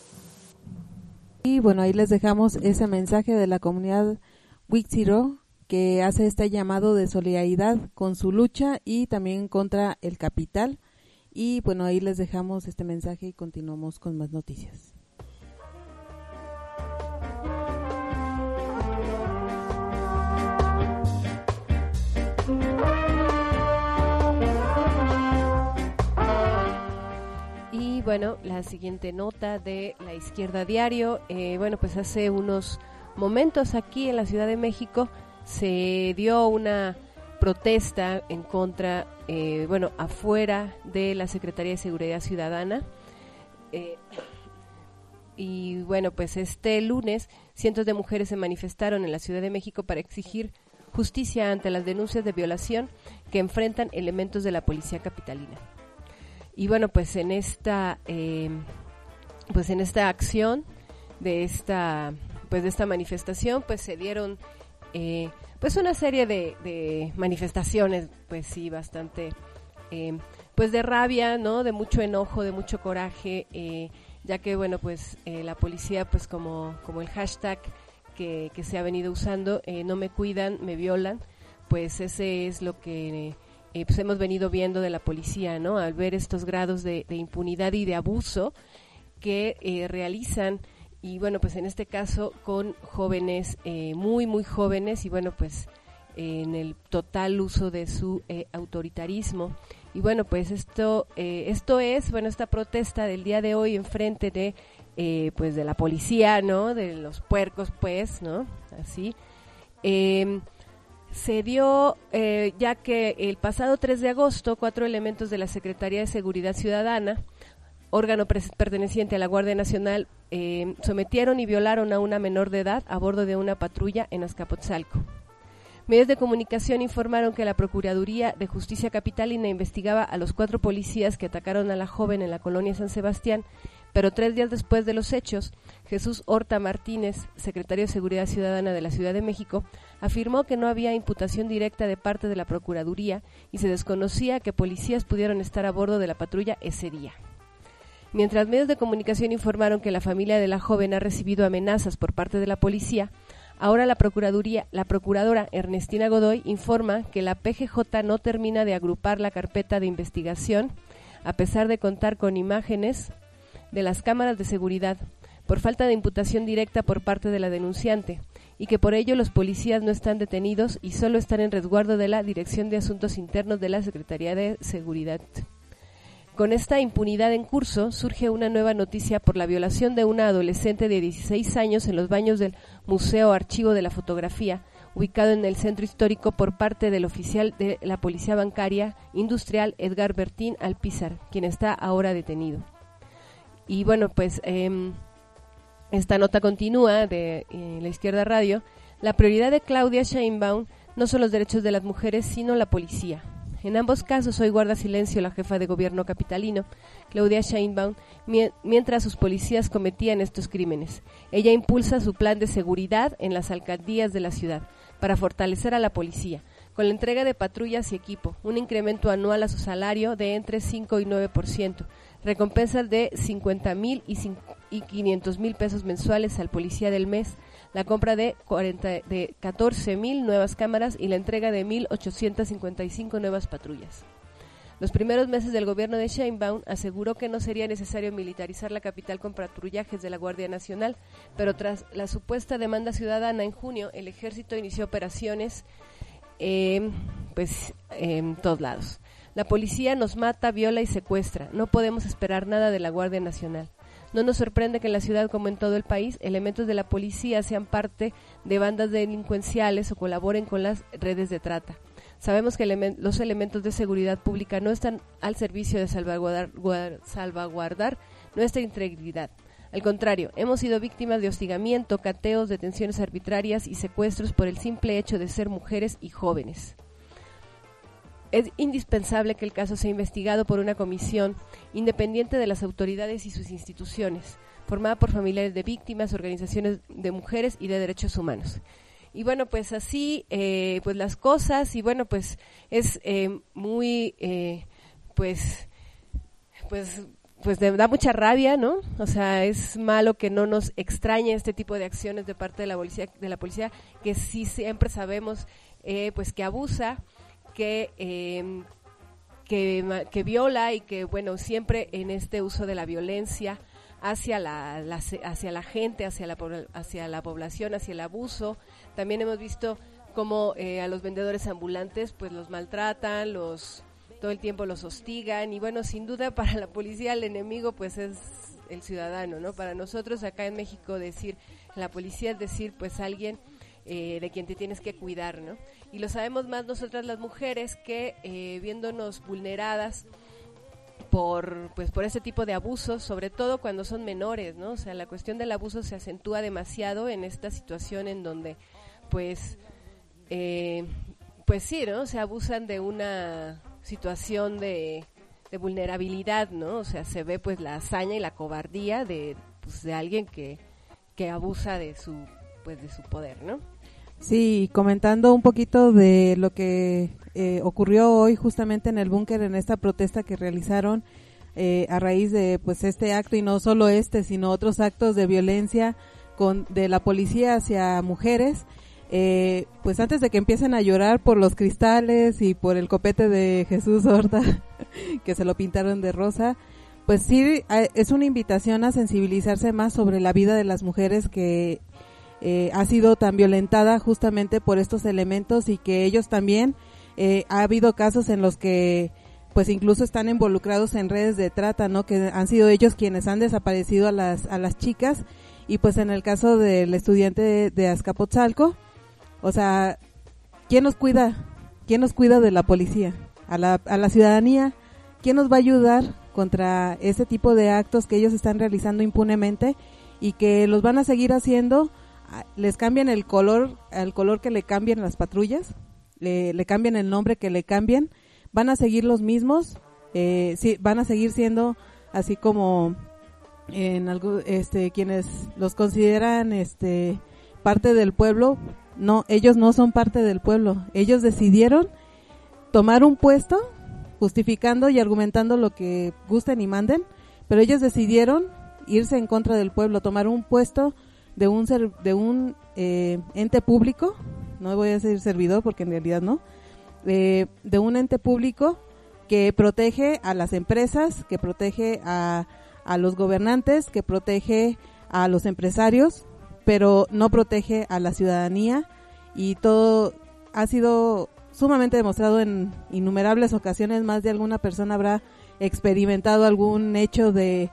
Y bueno, ahí les dejamos ese mensaje de la comunidad Wixiro, que hace este llamado de solidaridad con su lucha y también contra el capital. Y bueno, ahí les dejamos este mensaje y continuamos con más noticias. Y bueno, la siguiente nota de La Izquierda Diario, bueno, pues hace unos momentos aquí en la Ciudad de México se dio una protesta en contra, bueno, afuera de la Secretaría de Seguridad Ciudadana. Y bueno, pues este lunes cientos de mujeres se manifestaron en la Ciudad de México para exigir justicia ante las denuncias de violación que enfrentan elementos de la policía capitalina. Y bueno, pues en esta acción de esta manifestación, pues se dieron pues una serie de manifestaciones, pues sí, bastante pues de rabia, ¿no? De mucho enojo, de mucho coraje, ya que bueno, pues la policía, pues como el hashtag que se ha venido usando, no me cuidan, me violan, pues ese es lo que pues hemos venido viendo de la policía, ¿no? Al ver estos grados de impunidad y de abuso que realizan, y bueno, pues en este caso con jóvenes, muy jóvenes, y bueno, pues en el total uso de su autoritarismo. Y bueno, pues esto es, bueno, esta protesta del día de hoy en frente de pues de la policía, ¿no? De los puercos, pues, ¿no? Así. Se dio, ya que el pasado 3 de agosto, 4 elementos de la Secretaría de Seguridad Ciudadana, órgano perteneciente a la Guardia Nacional, sometieron y violaron a una menor de edad a bordo de una patrulla en Azcapotzalco. Medios de comunicación informaron que la Procuraduría de Justicia Capitalina investigaba a los 4 policías que atacaron a la joven en la colonia San Sebastián, pero 3 días después de los hechos, Jesús Horta Martínez, secretario de Seguridad Ciudadana de la Ciudad de México, afirmó que no había imputación directa de parte de la Procuraduría y se desconocía que policías pudieron estar a bordo de la patrulla ese día. Mientras medios de comunicación informaron que la familia de la joven ha recibido amenazas por parte de la policía, ahora la procuradora Ernestina Godoy informa que la PGJ no termina de agrupar la carpeta de investigación, a pesar de contar con imágenes de las cámaras de seguridad, por falta de imputación directa por parte de la denunciante, y que por ello los policías no están detenidos y solo están en resguardo de la Dirección de Asuntos Internos de la Secretaría de Seguridad. Con esta impunidad en curso, surge una nueva noticia por la violación de una adolescente de 16 años en los baños del Museo Archivo de la Fotografía, ubicado en el centro histórico, por parte del oficial de la Policía Bancaria Industrial Edgar Bertín Alpizar, quien está ahora detenido. Y bueno, pues esta nota continúa de La Izquierda Radio. La prioridad de Claudia Sheinbaum no son los derechos de las mujeres, sino la policía. En ambos casos hoy guarda silencio la jefa de gobierno capitalino, Claudia Sheinbaum, mientras sus policías cometían estos crímenes. Ella impulsa su plan de seguridad en las alcaldías de la ciudad para fortalecer a la policía, con la entrega de patrullas y equipo, un incremento anual a su salario de entre 5 y 9%, recompensas de 50,000 y 500,000 pesos mensuales al policía del mes, la compra de 14,000 nuevas cámaras y la entrega de 1,855 nuevas patrullas. Los primeros meses del gobierno de Sheinbaum aseguró que no sería necesario militarizar la capital con patrullajes de la Guardia Nacional, pero tras la supuesta demanda ciudadana en junio, el ejército inició operaciones en todos lados. La policía nos mata, viola y secuestra. No podemos esperar nada de la Guardia Nacional. No nos sorprende que en la ciudad, como en todo el país, elementos de la policía sean parte de bandas delincuenciales o colaboren con las redes de trata. Sabemos que los elementos de seguridad pública no están al servicio de salvaguardar nuestra integridad. Al contrario, hemos sido víctimas de hostigamiento, cateos, detenciones arbitrarias y secuestros por el simple hecho de ser mujeres y jóvenes. es indispensable que el caso sea investigado por una comisión independiente de las autoridades y sus instituciones, formada por familiares de víctimas, organizaciones de mujeres y de derechos humanos. Y bueno, pues así, pues las cosas, y bueno, pues es muy, pues da mucha rabia, ¿no? O sea, es malo que no nos extrañe este tipo de acciones de parte de la policía, que sí siempre sabemos, pues que abusa, que viola y que, bueno, siempre en este uso de la violencia hacia la gente, hacia la población, hacia el abuso. También hemos visto cómo a los vendedores ambulantes pues los maltratan, todo el tiempo los hostigan, y bueno, sin duda para la policía el enemigo pues es el ciudadano, ¿no? Para nosotros acá en México decir la policía es decir pues alguien de quien te tienes que cuidar, ¿no? Y lo sabemos más nosotras las mujeres que viéndonos vulneradas por ese tipo de abusos, sobre todo cuando son menores, ¿no? O sea, la cuestión del abuso se acentúa demasiado en esta situación en donde pues sí, ¿no? Se abusan de una situación de vulnerabilidad, ¿no? O sea, se ve pues la hazaña y la cobardía de alguien que abusa de su poder, ¿no? Sí, comentando un poquito de lo que ocurrió hoy justamente en el búnker, en esta protesta que realizaron a raíz de pues este acto, y no solo sino otros actos de violencia de la policía hacia mujeres. Pues antes de que empiecen a llorar por los cristales y por el copete de Jesús Horta que se lo pintaron de rosa, pues sí es una invitación a sensibilizarse más sobre la vida de las mujeres que ha sido tan violentada justamente por estos elementos, y que ellos también ha habido casos en los que pues incluso están involucrados en redes de trata, ¿no? Que han sido ellos quienes han desaparecido a las chicas. Y pues en el caso del estudiante de Azcapotzalco, o sea, ¿quién nos cuida? ¿Quién nos cuida de la policía? A la ciudadanía, ¿quién nos va a ayudar contra ese tipo de actos que ellos están realizando impunemente y que los van a seguir haciendo? Les cambian el color, al color que le cambian las patrullas, le cambian el nombre que le cambian, van a seguir los mismos, sí, van a seguir siendo así como en algo, quienes los consideran parte del pueblo. No, ellos no son parte del pueblo. Ellos decidieron tomar un puesto justificando y argumentando lo que gusten y manden, pero ellos decidieron irse en contra del pueblo, tomar un puesto de un ente público, no voy a decir servidor porque en realidad no, de un ente público que protege a las empresas, que protege a los gobernantes, que protege a los empresarios, pero no protege a la ciudadanía, y todo ha sido sumamente demostrado en innumerables ocasiones. Más de alguna persona habrá experimentado algún hecho de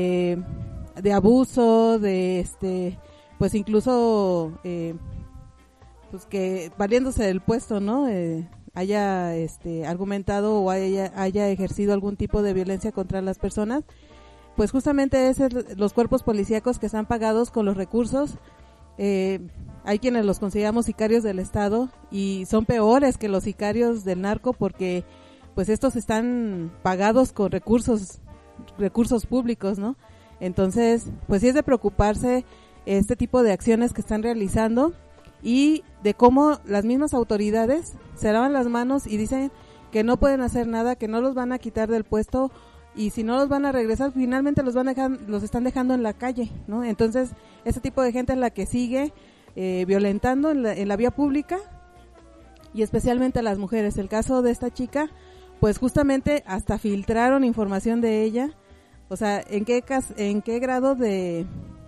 abuso, pues incluso pues que valiéndose del puesto, ¿no? Haya argumentado o haya ejercido algún tipo de violencia contra las personas. Pues justamente los cuerpos policíacos que están pagados con los recursos, hay quienes los consideramos sicarios del Estado, y son peores que los sicarios del narco, porque pues estos están pagados con recursos públicos, ¿no? Entonces, pues sí es de preocuparse este tipo de acciones que están realizando, y de cómo las mismas autoridades se lavan las manos y dicen que no pueden hacer nada, que no los van a quitar del puesto, y si no los van a regresar, finalmente los están dejando en la calle, ¿no? Entonces, ese tipo de gente es la que sigue violentando en la vía pública, y especialmente a las mujeres. El caso de esta chica, pues justamente hasta filtraron información de ella. O sea, ¿en qué grado de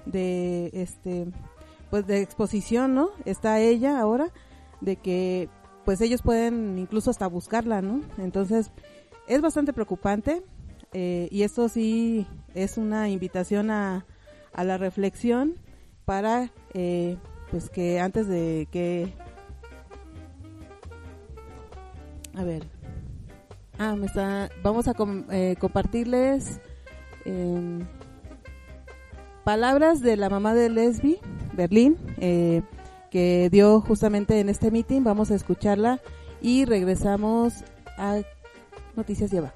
exposición, ¿no? Está ella ahora, de que pues ellos pueden incluso hasta buscarla, ¿no? Entonces, es bastante preocupante, y esto sí es una invitación a la reflexión para pues que antes de que vamos a compartirles palabras de la mamá de Lesbi, Berlín, que dio justamente en este meeting. Vamos a escucharla y regresamos a Noticias de Abajo.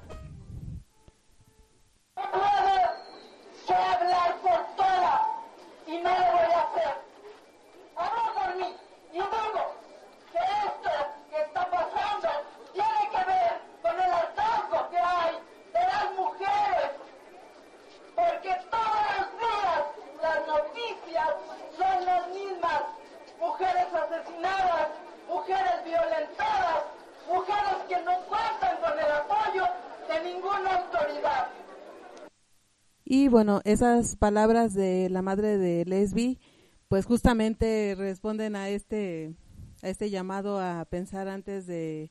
Sé hablar por todas y no lo voy a hacer. Hablo por mí y digo que esto que está pasando tiene que ver con el hartazgo que hay de las mujeres, porque todos los días las noticias son las mismas: mujeres asesinadas, mujeres violentadas, mujeres que no cuentan con el apoyo de ninguna autoridad. Y bueno, esas palabras de la madre de Lesbi, pues justamente responden a este llamado a pensar antes de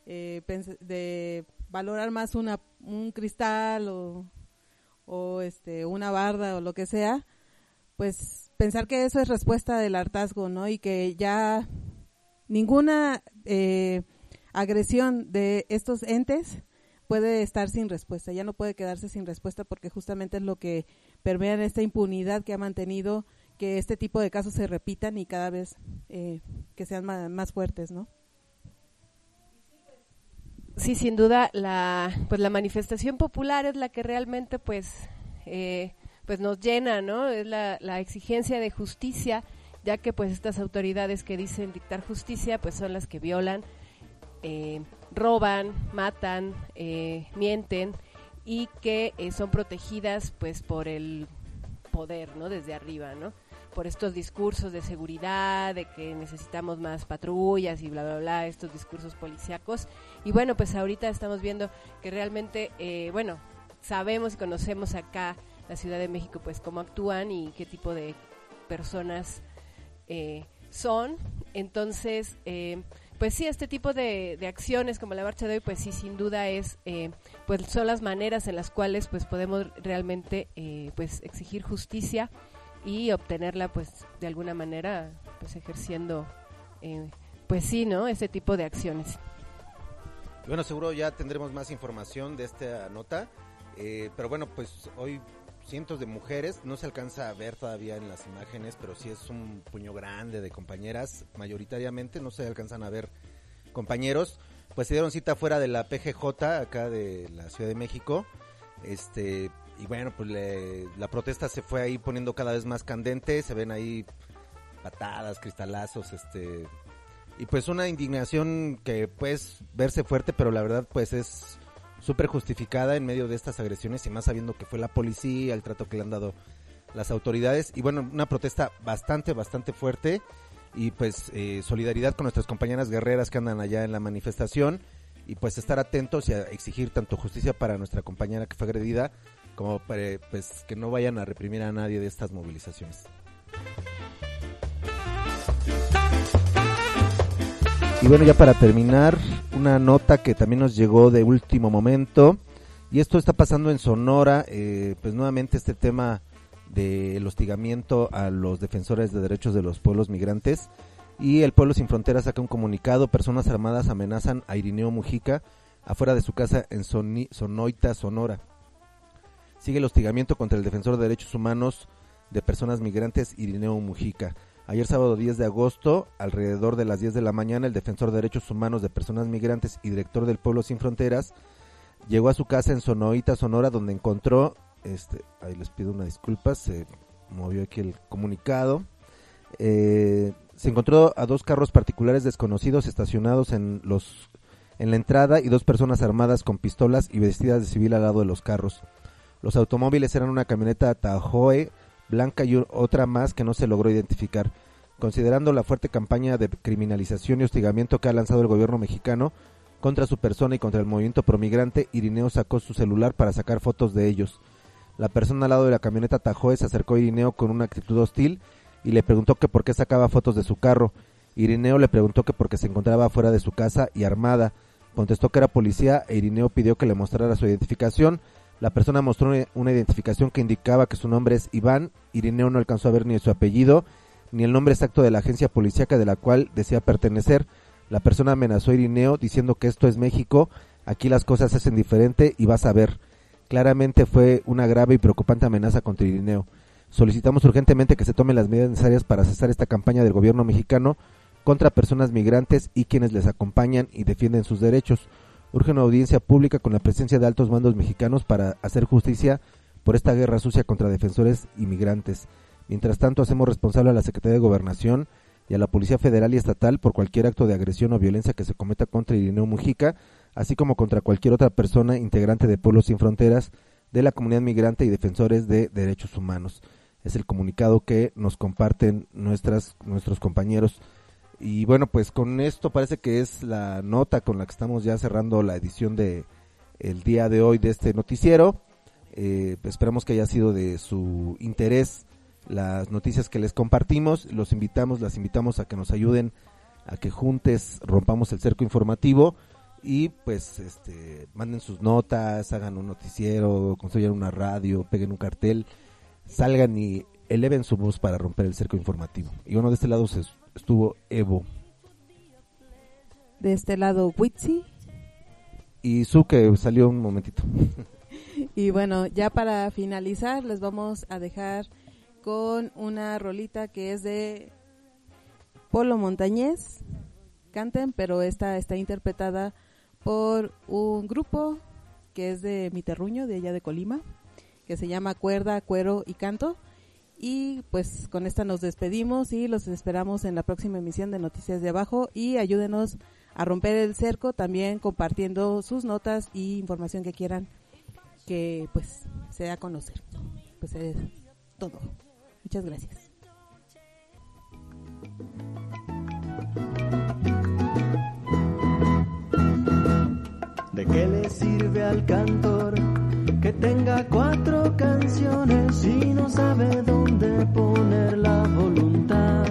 valorar más un cristal o una barda o lo que sea, pues pensar que eso es respuesta del hartazgo, ¿no? Y que ya ninguna agresión de estos entes puede estar sin respuesta, ya no puede quedarse sin respuesta, porque justamente es lo que permea en esta impunidad que ha mantenido que este tipo de casos se repitan y cada vez que sean más fuertes, ¿no? Sí, sin duda la manifestación popular es la que realmente pues nos llena, ¿no? Es la exigencia de justicia, ya que pues estas autoridades que dicen dictar justicia pues son las que violan, roban, matan, mienten, y que son protegidas pues por el poder, ¿no? Desde arriba, ¿no? Por estos discursos de seguridad, de que necesitamos más patrullas y bla, bla, bla, estos discursos policíacos. Y bueno, pues ahorita estamos viendo que realmente, sabemos y conocemos acá la Ciudad de México, pues cómo actúan y qué tipo de personas son. Entonces, pues sí, este tipo de acciones como la marcha de hoy, pues sí, sin duda pues son las maneras en las cuales pues podemos realmente pues exigir justicia y obtenerla pues de alguna manera pues ejerciendo pues sí, ¿no? Ese tipo de acciones. Bueno, seguro ya tendremos más información de esta nota, pero bueno, pues hoy cientos de mujeres, no se alcanza a ver todavía en las imágenes, pero sí es un puño grande de compañeras, mayoritariamente no se alcanzan a ver compañeros, pues se dieron cita fuera de la PGJ acá de la Ciudad de México, y bueno, pues la protesta se fue ahí poniendo cada vez más candente, se ven ahí patadas, cristalazos, y pues una indignación que puedes verse fuerte, pero la verdad pues es súper justificada en medio de estas agresiones, y más sabiendo que fue la policía, el trato que le han dado las autoridades, y bueno, una protesta bastante fuerte, y pues solidaridad con nuestras compañeras guerreras que andan allá en la manifestación, y pues estar atentos y a exigir tanto justicia para nuestra compañera que fue agredida, como para, pues que no vayan a reprimir a nadie de estas movilizaciones. Y bueno, ya para terminar, una nota que también nos llegó de último momento, y esto está pasando en Sonora, pues nuevamente este tema del hostigamiento a los defensores de derechos de los pueblos migrantes, y el Pueblo Sin Fronteras saca un comunicado: personas armadas amenazan a Irineo Mujica afuera de su casa en Sonoita, Sonora. Sigue el hostigamiento contra el defensor de derechos humanos de personas migrantes Irineo Mujica. Ayer sábado 10 de agosto, alrededor de las 10 de la mañana, el defensor de derechos humanos de personas migrantes y director del Pueblo Sin Fronteras llegó a su casa en Sonoita, Sonora, donde encontró, ahí les pido una disculpa, se movió aquí el comunicado, se encontró a 2 carros particulares desconocidos estacionados en la entrada y 2 personas armadas con pistolas y vestidas de civil al lado de los carros. Los automóviles eran una camioneta Tahoe blanca y otra más que no se logró identificar. Considerando la fuerte campaña de criminalización y hostigamiento que ha lanzado el gobierno mexicano contra su persona y contra el movimiento promigrante, Irineo sacó su celular para sacar fotos de ellos. La persona al lado de la camioneta Tahoe se acercó a Irineo con una actitud hostil y le preguntó que por qué sacaba fotos de su carro. Irineo le preguntó que porque se encontraba fuera de su casa y armada. Contestó que era policía e Irineo pidió que le mostrara su identificación. La persona mostró una identificación que indicaba que su nombre es Iván. Irineo no alcanzó a ver ni su apellido, ni el nombre exacto de la agencia policíaca de la cual desea pertenecer. La persona amenazó a Irineo diciendo que esto es México, aquí las cosas se hacen diferente y vas a ver. Claramente fue una grave y preocupante amenaza contra Irineo. Solicitamos urgentemente que se tomen las medidas necesarias para cesar esta campaña del gobierno mexicano contra personas migrantes y quienes les acompañan y defienden sus derechos. Urge una audiencia pública con la presencia de altos mandos mexicanos para hacer justicia por esta guerra sucia contra defensores y migrantes. Mientras tanto, hacemos responsable a la Secretaría de Gobernación y a la Policía Federal y Estatal por cualquier acto de agresión o violencia que se cometa contra Irineo Mujica, así como contra cualquier otra persona integrante de Pueblos Sin Fronteras, de la comunidad migrante y defensores de derechos humanos. Es el comunicado que nos comparten nuestros compañeros. Y bueno, pues con esto parece que es la nota con la que estamos ya cerrando la edición de el día de hoy de este noticiero. Esperamos que haya sido de su interés las noticias que les compartimos. Las invitamos a que nos ayuden a que juntos rompamos el cerco informativo y pues manden sus notas, hagan un noticiero, construyan una radio, peguen un cartel, salgan y eleven su voz para romper el cerco informativo. Y bueno, de este lado estuvo Evo. De este lado Witsi. Y Su, que salió un momentito. Y bueno, ya para finalizar les vamos a dejar con una rolita que es de Polo Montañés, Canten, pero esta está interpretada por un grupo que es de mi terruño, de allá de Colima, que se llama Cuerda, Cuero y Canto. Y pues con esta nos despedimos y los esperamos en la próxima emisión de Noticias de Abajo, y ayúdenos a romper el cerco también compartiendo sus notas y información que quieran que pues se dé a conocer. Pues es todo. Muchas gracias. ¿De qué le sirve al cantor que tenga 4 canciones si no sabe dónde poner la voluntad?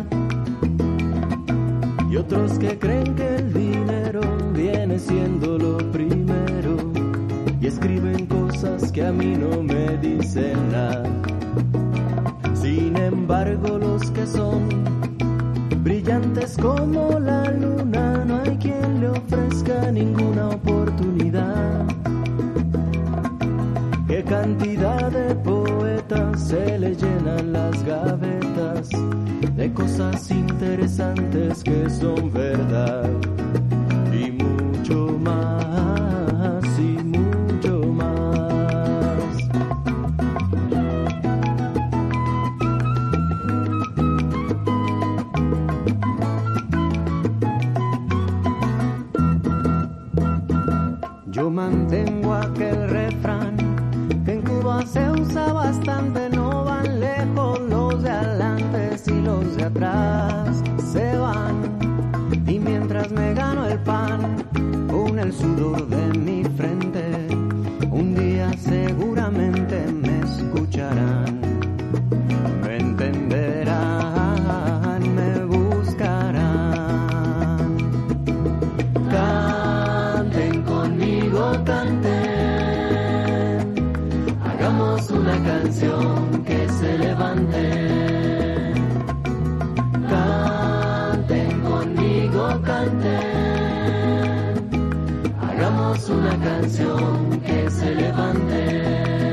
Y otros que creen que el dinero viene siendo lo primero y escriben cosas que a mí no me dicen nada. Sin embargo, los que son brillantes como la luna, no hay quien le ofrezca ninguna oportunidad. Qué cantidad de poetas se le llenan las gavetas de cosas interesantes que son verdad, y mucho más, y mucho más. Yo mantengo aquel refrán que en Cuba se usa bastante: no van lejos los de adelante si los de atrás se van. Y mientras me gano el pan con el sudor de mi frente, un día seguramente me escucharán, me entenderán, me buscarán. Canten conmigo, canten, hagamos una canción que se levante. Canten conmigo, canten, hagamos una canción que se levante.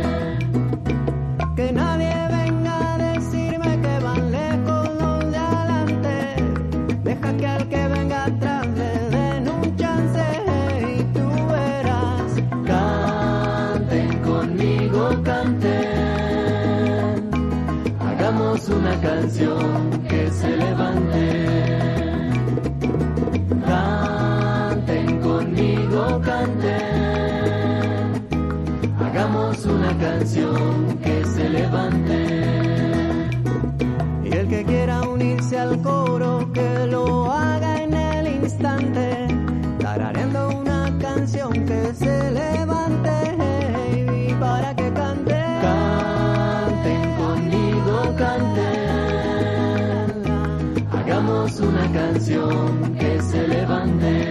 Que nadie venga a decirme que van lejos los de adelante. Deja que al que venga atrás le den un chance y tú verás. Canten conmigo, canten, hagamos una canción que se levante. Canten conmigo, canten, hagamos una canción que se levante. Y el que quiera unirse al coro, que lo haga en el instante, tarareando una canción que se levante. Y para que cante, canten conmigo, canten, hagamos una canción que se levante.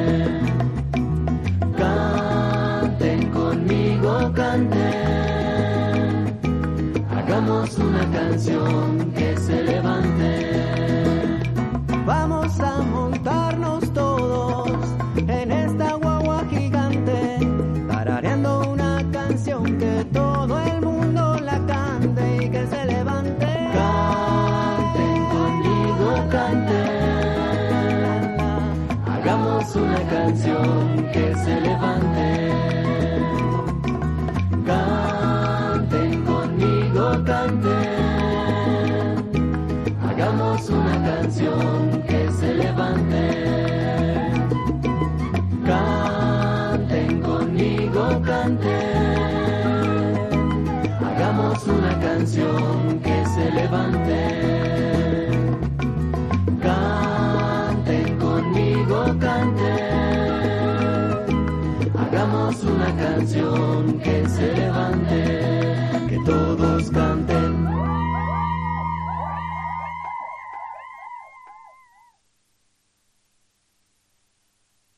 Canten conmigo, canten, hagamos una canción que se levante. Vamos a montarnos todos en esta guagua gigante, tarareando una canción que todo el mundo la cante y que se levante. Canten conmigo, canten, hagamos una canción canción que se levante. Canten conmigo, canten. Hagamos una canción que se levante. Canten conmigo, canten. Hagamos una canción que se levante. Canten conmigo, canten. Hagamos una canción que se levante.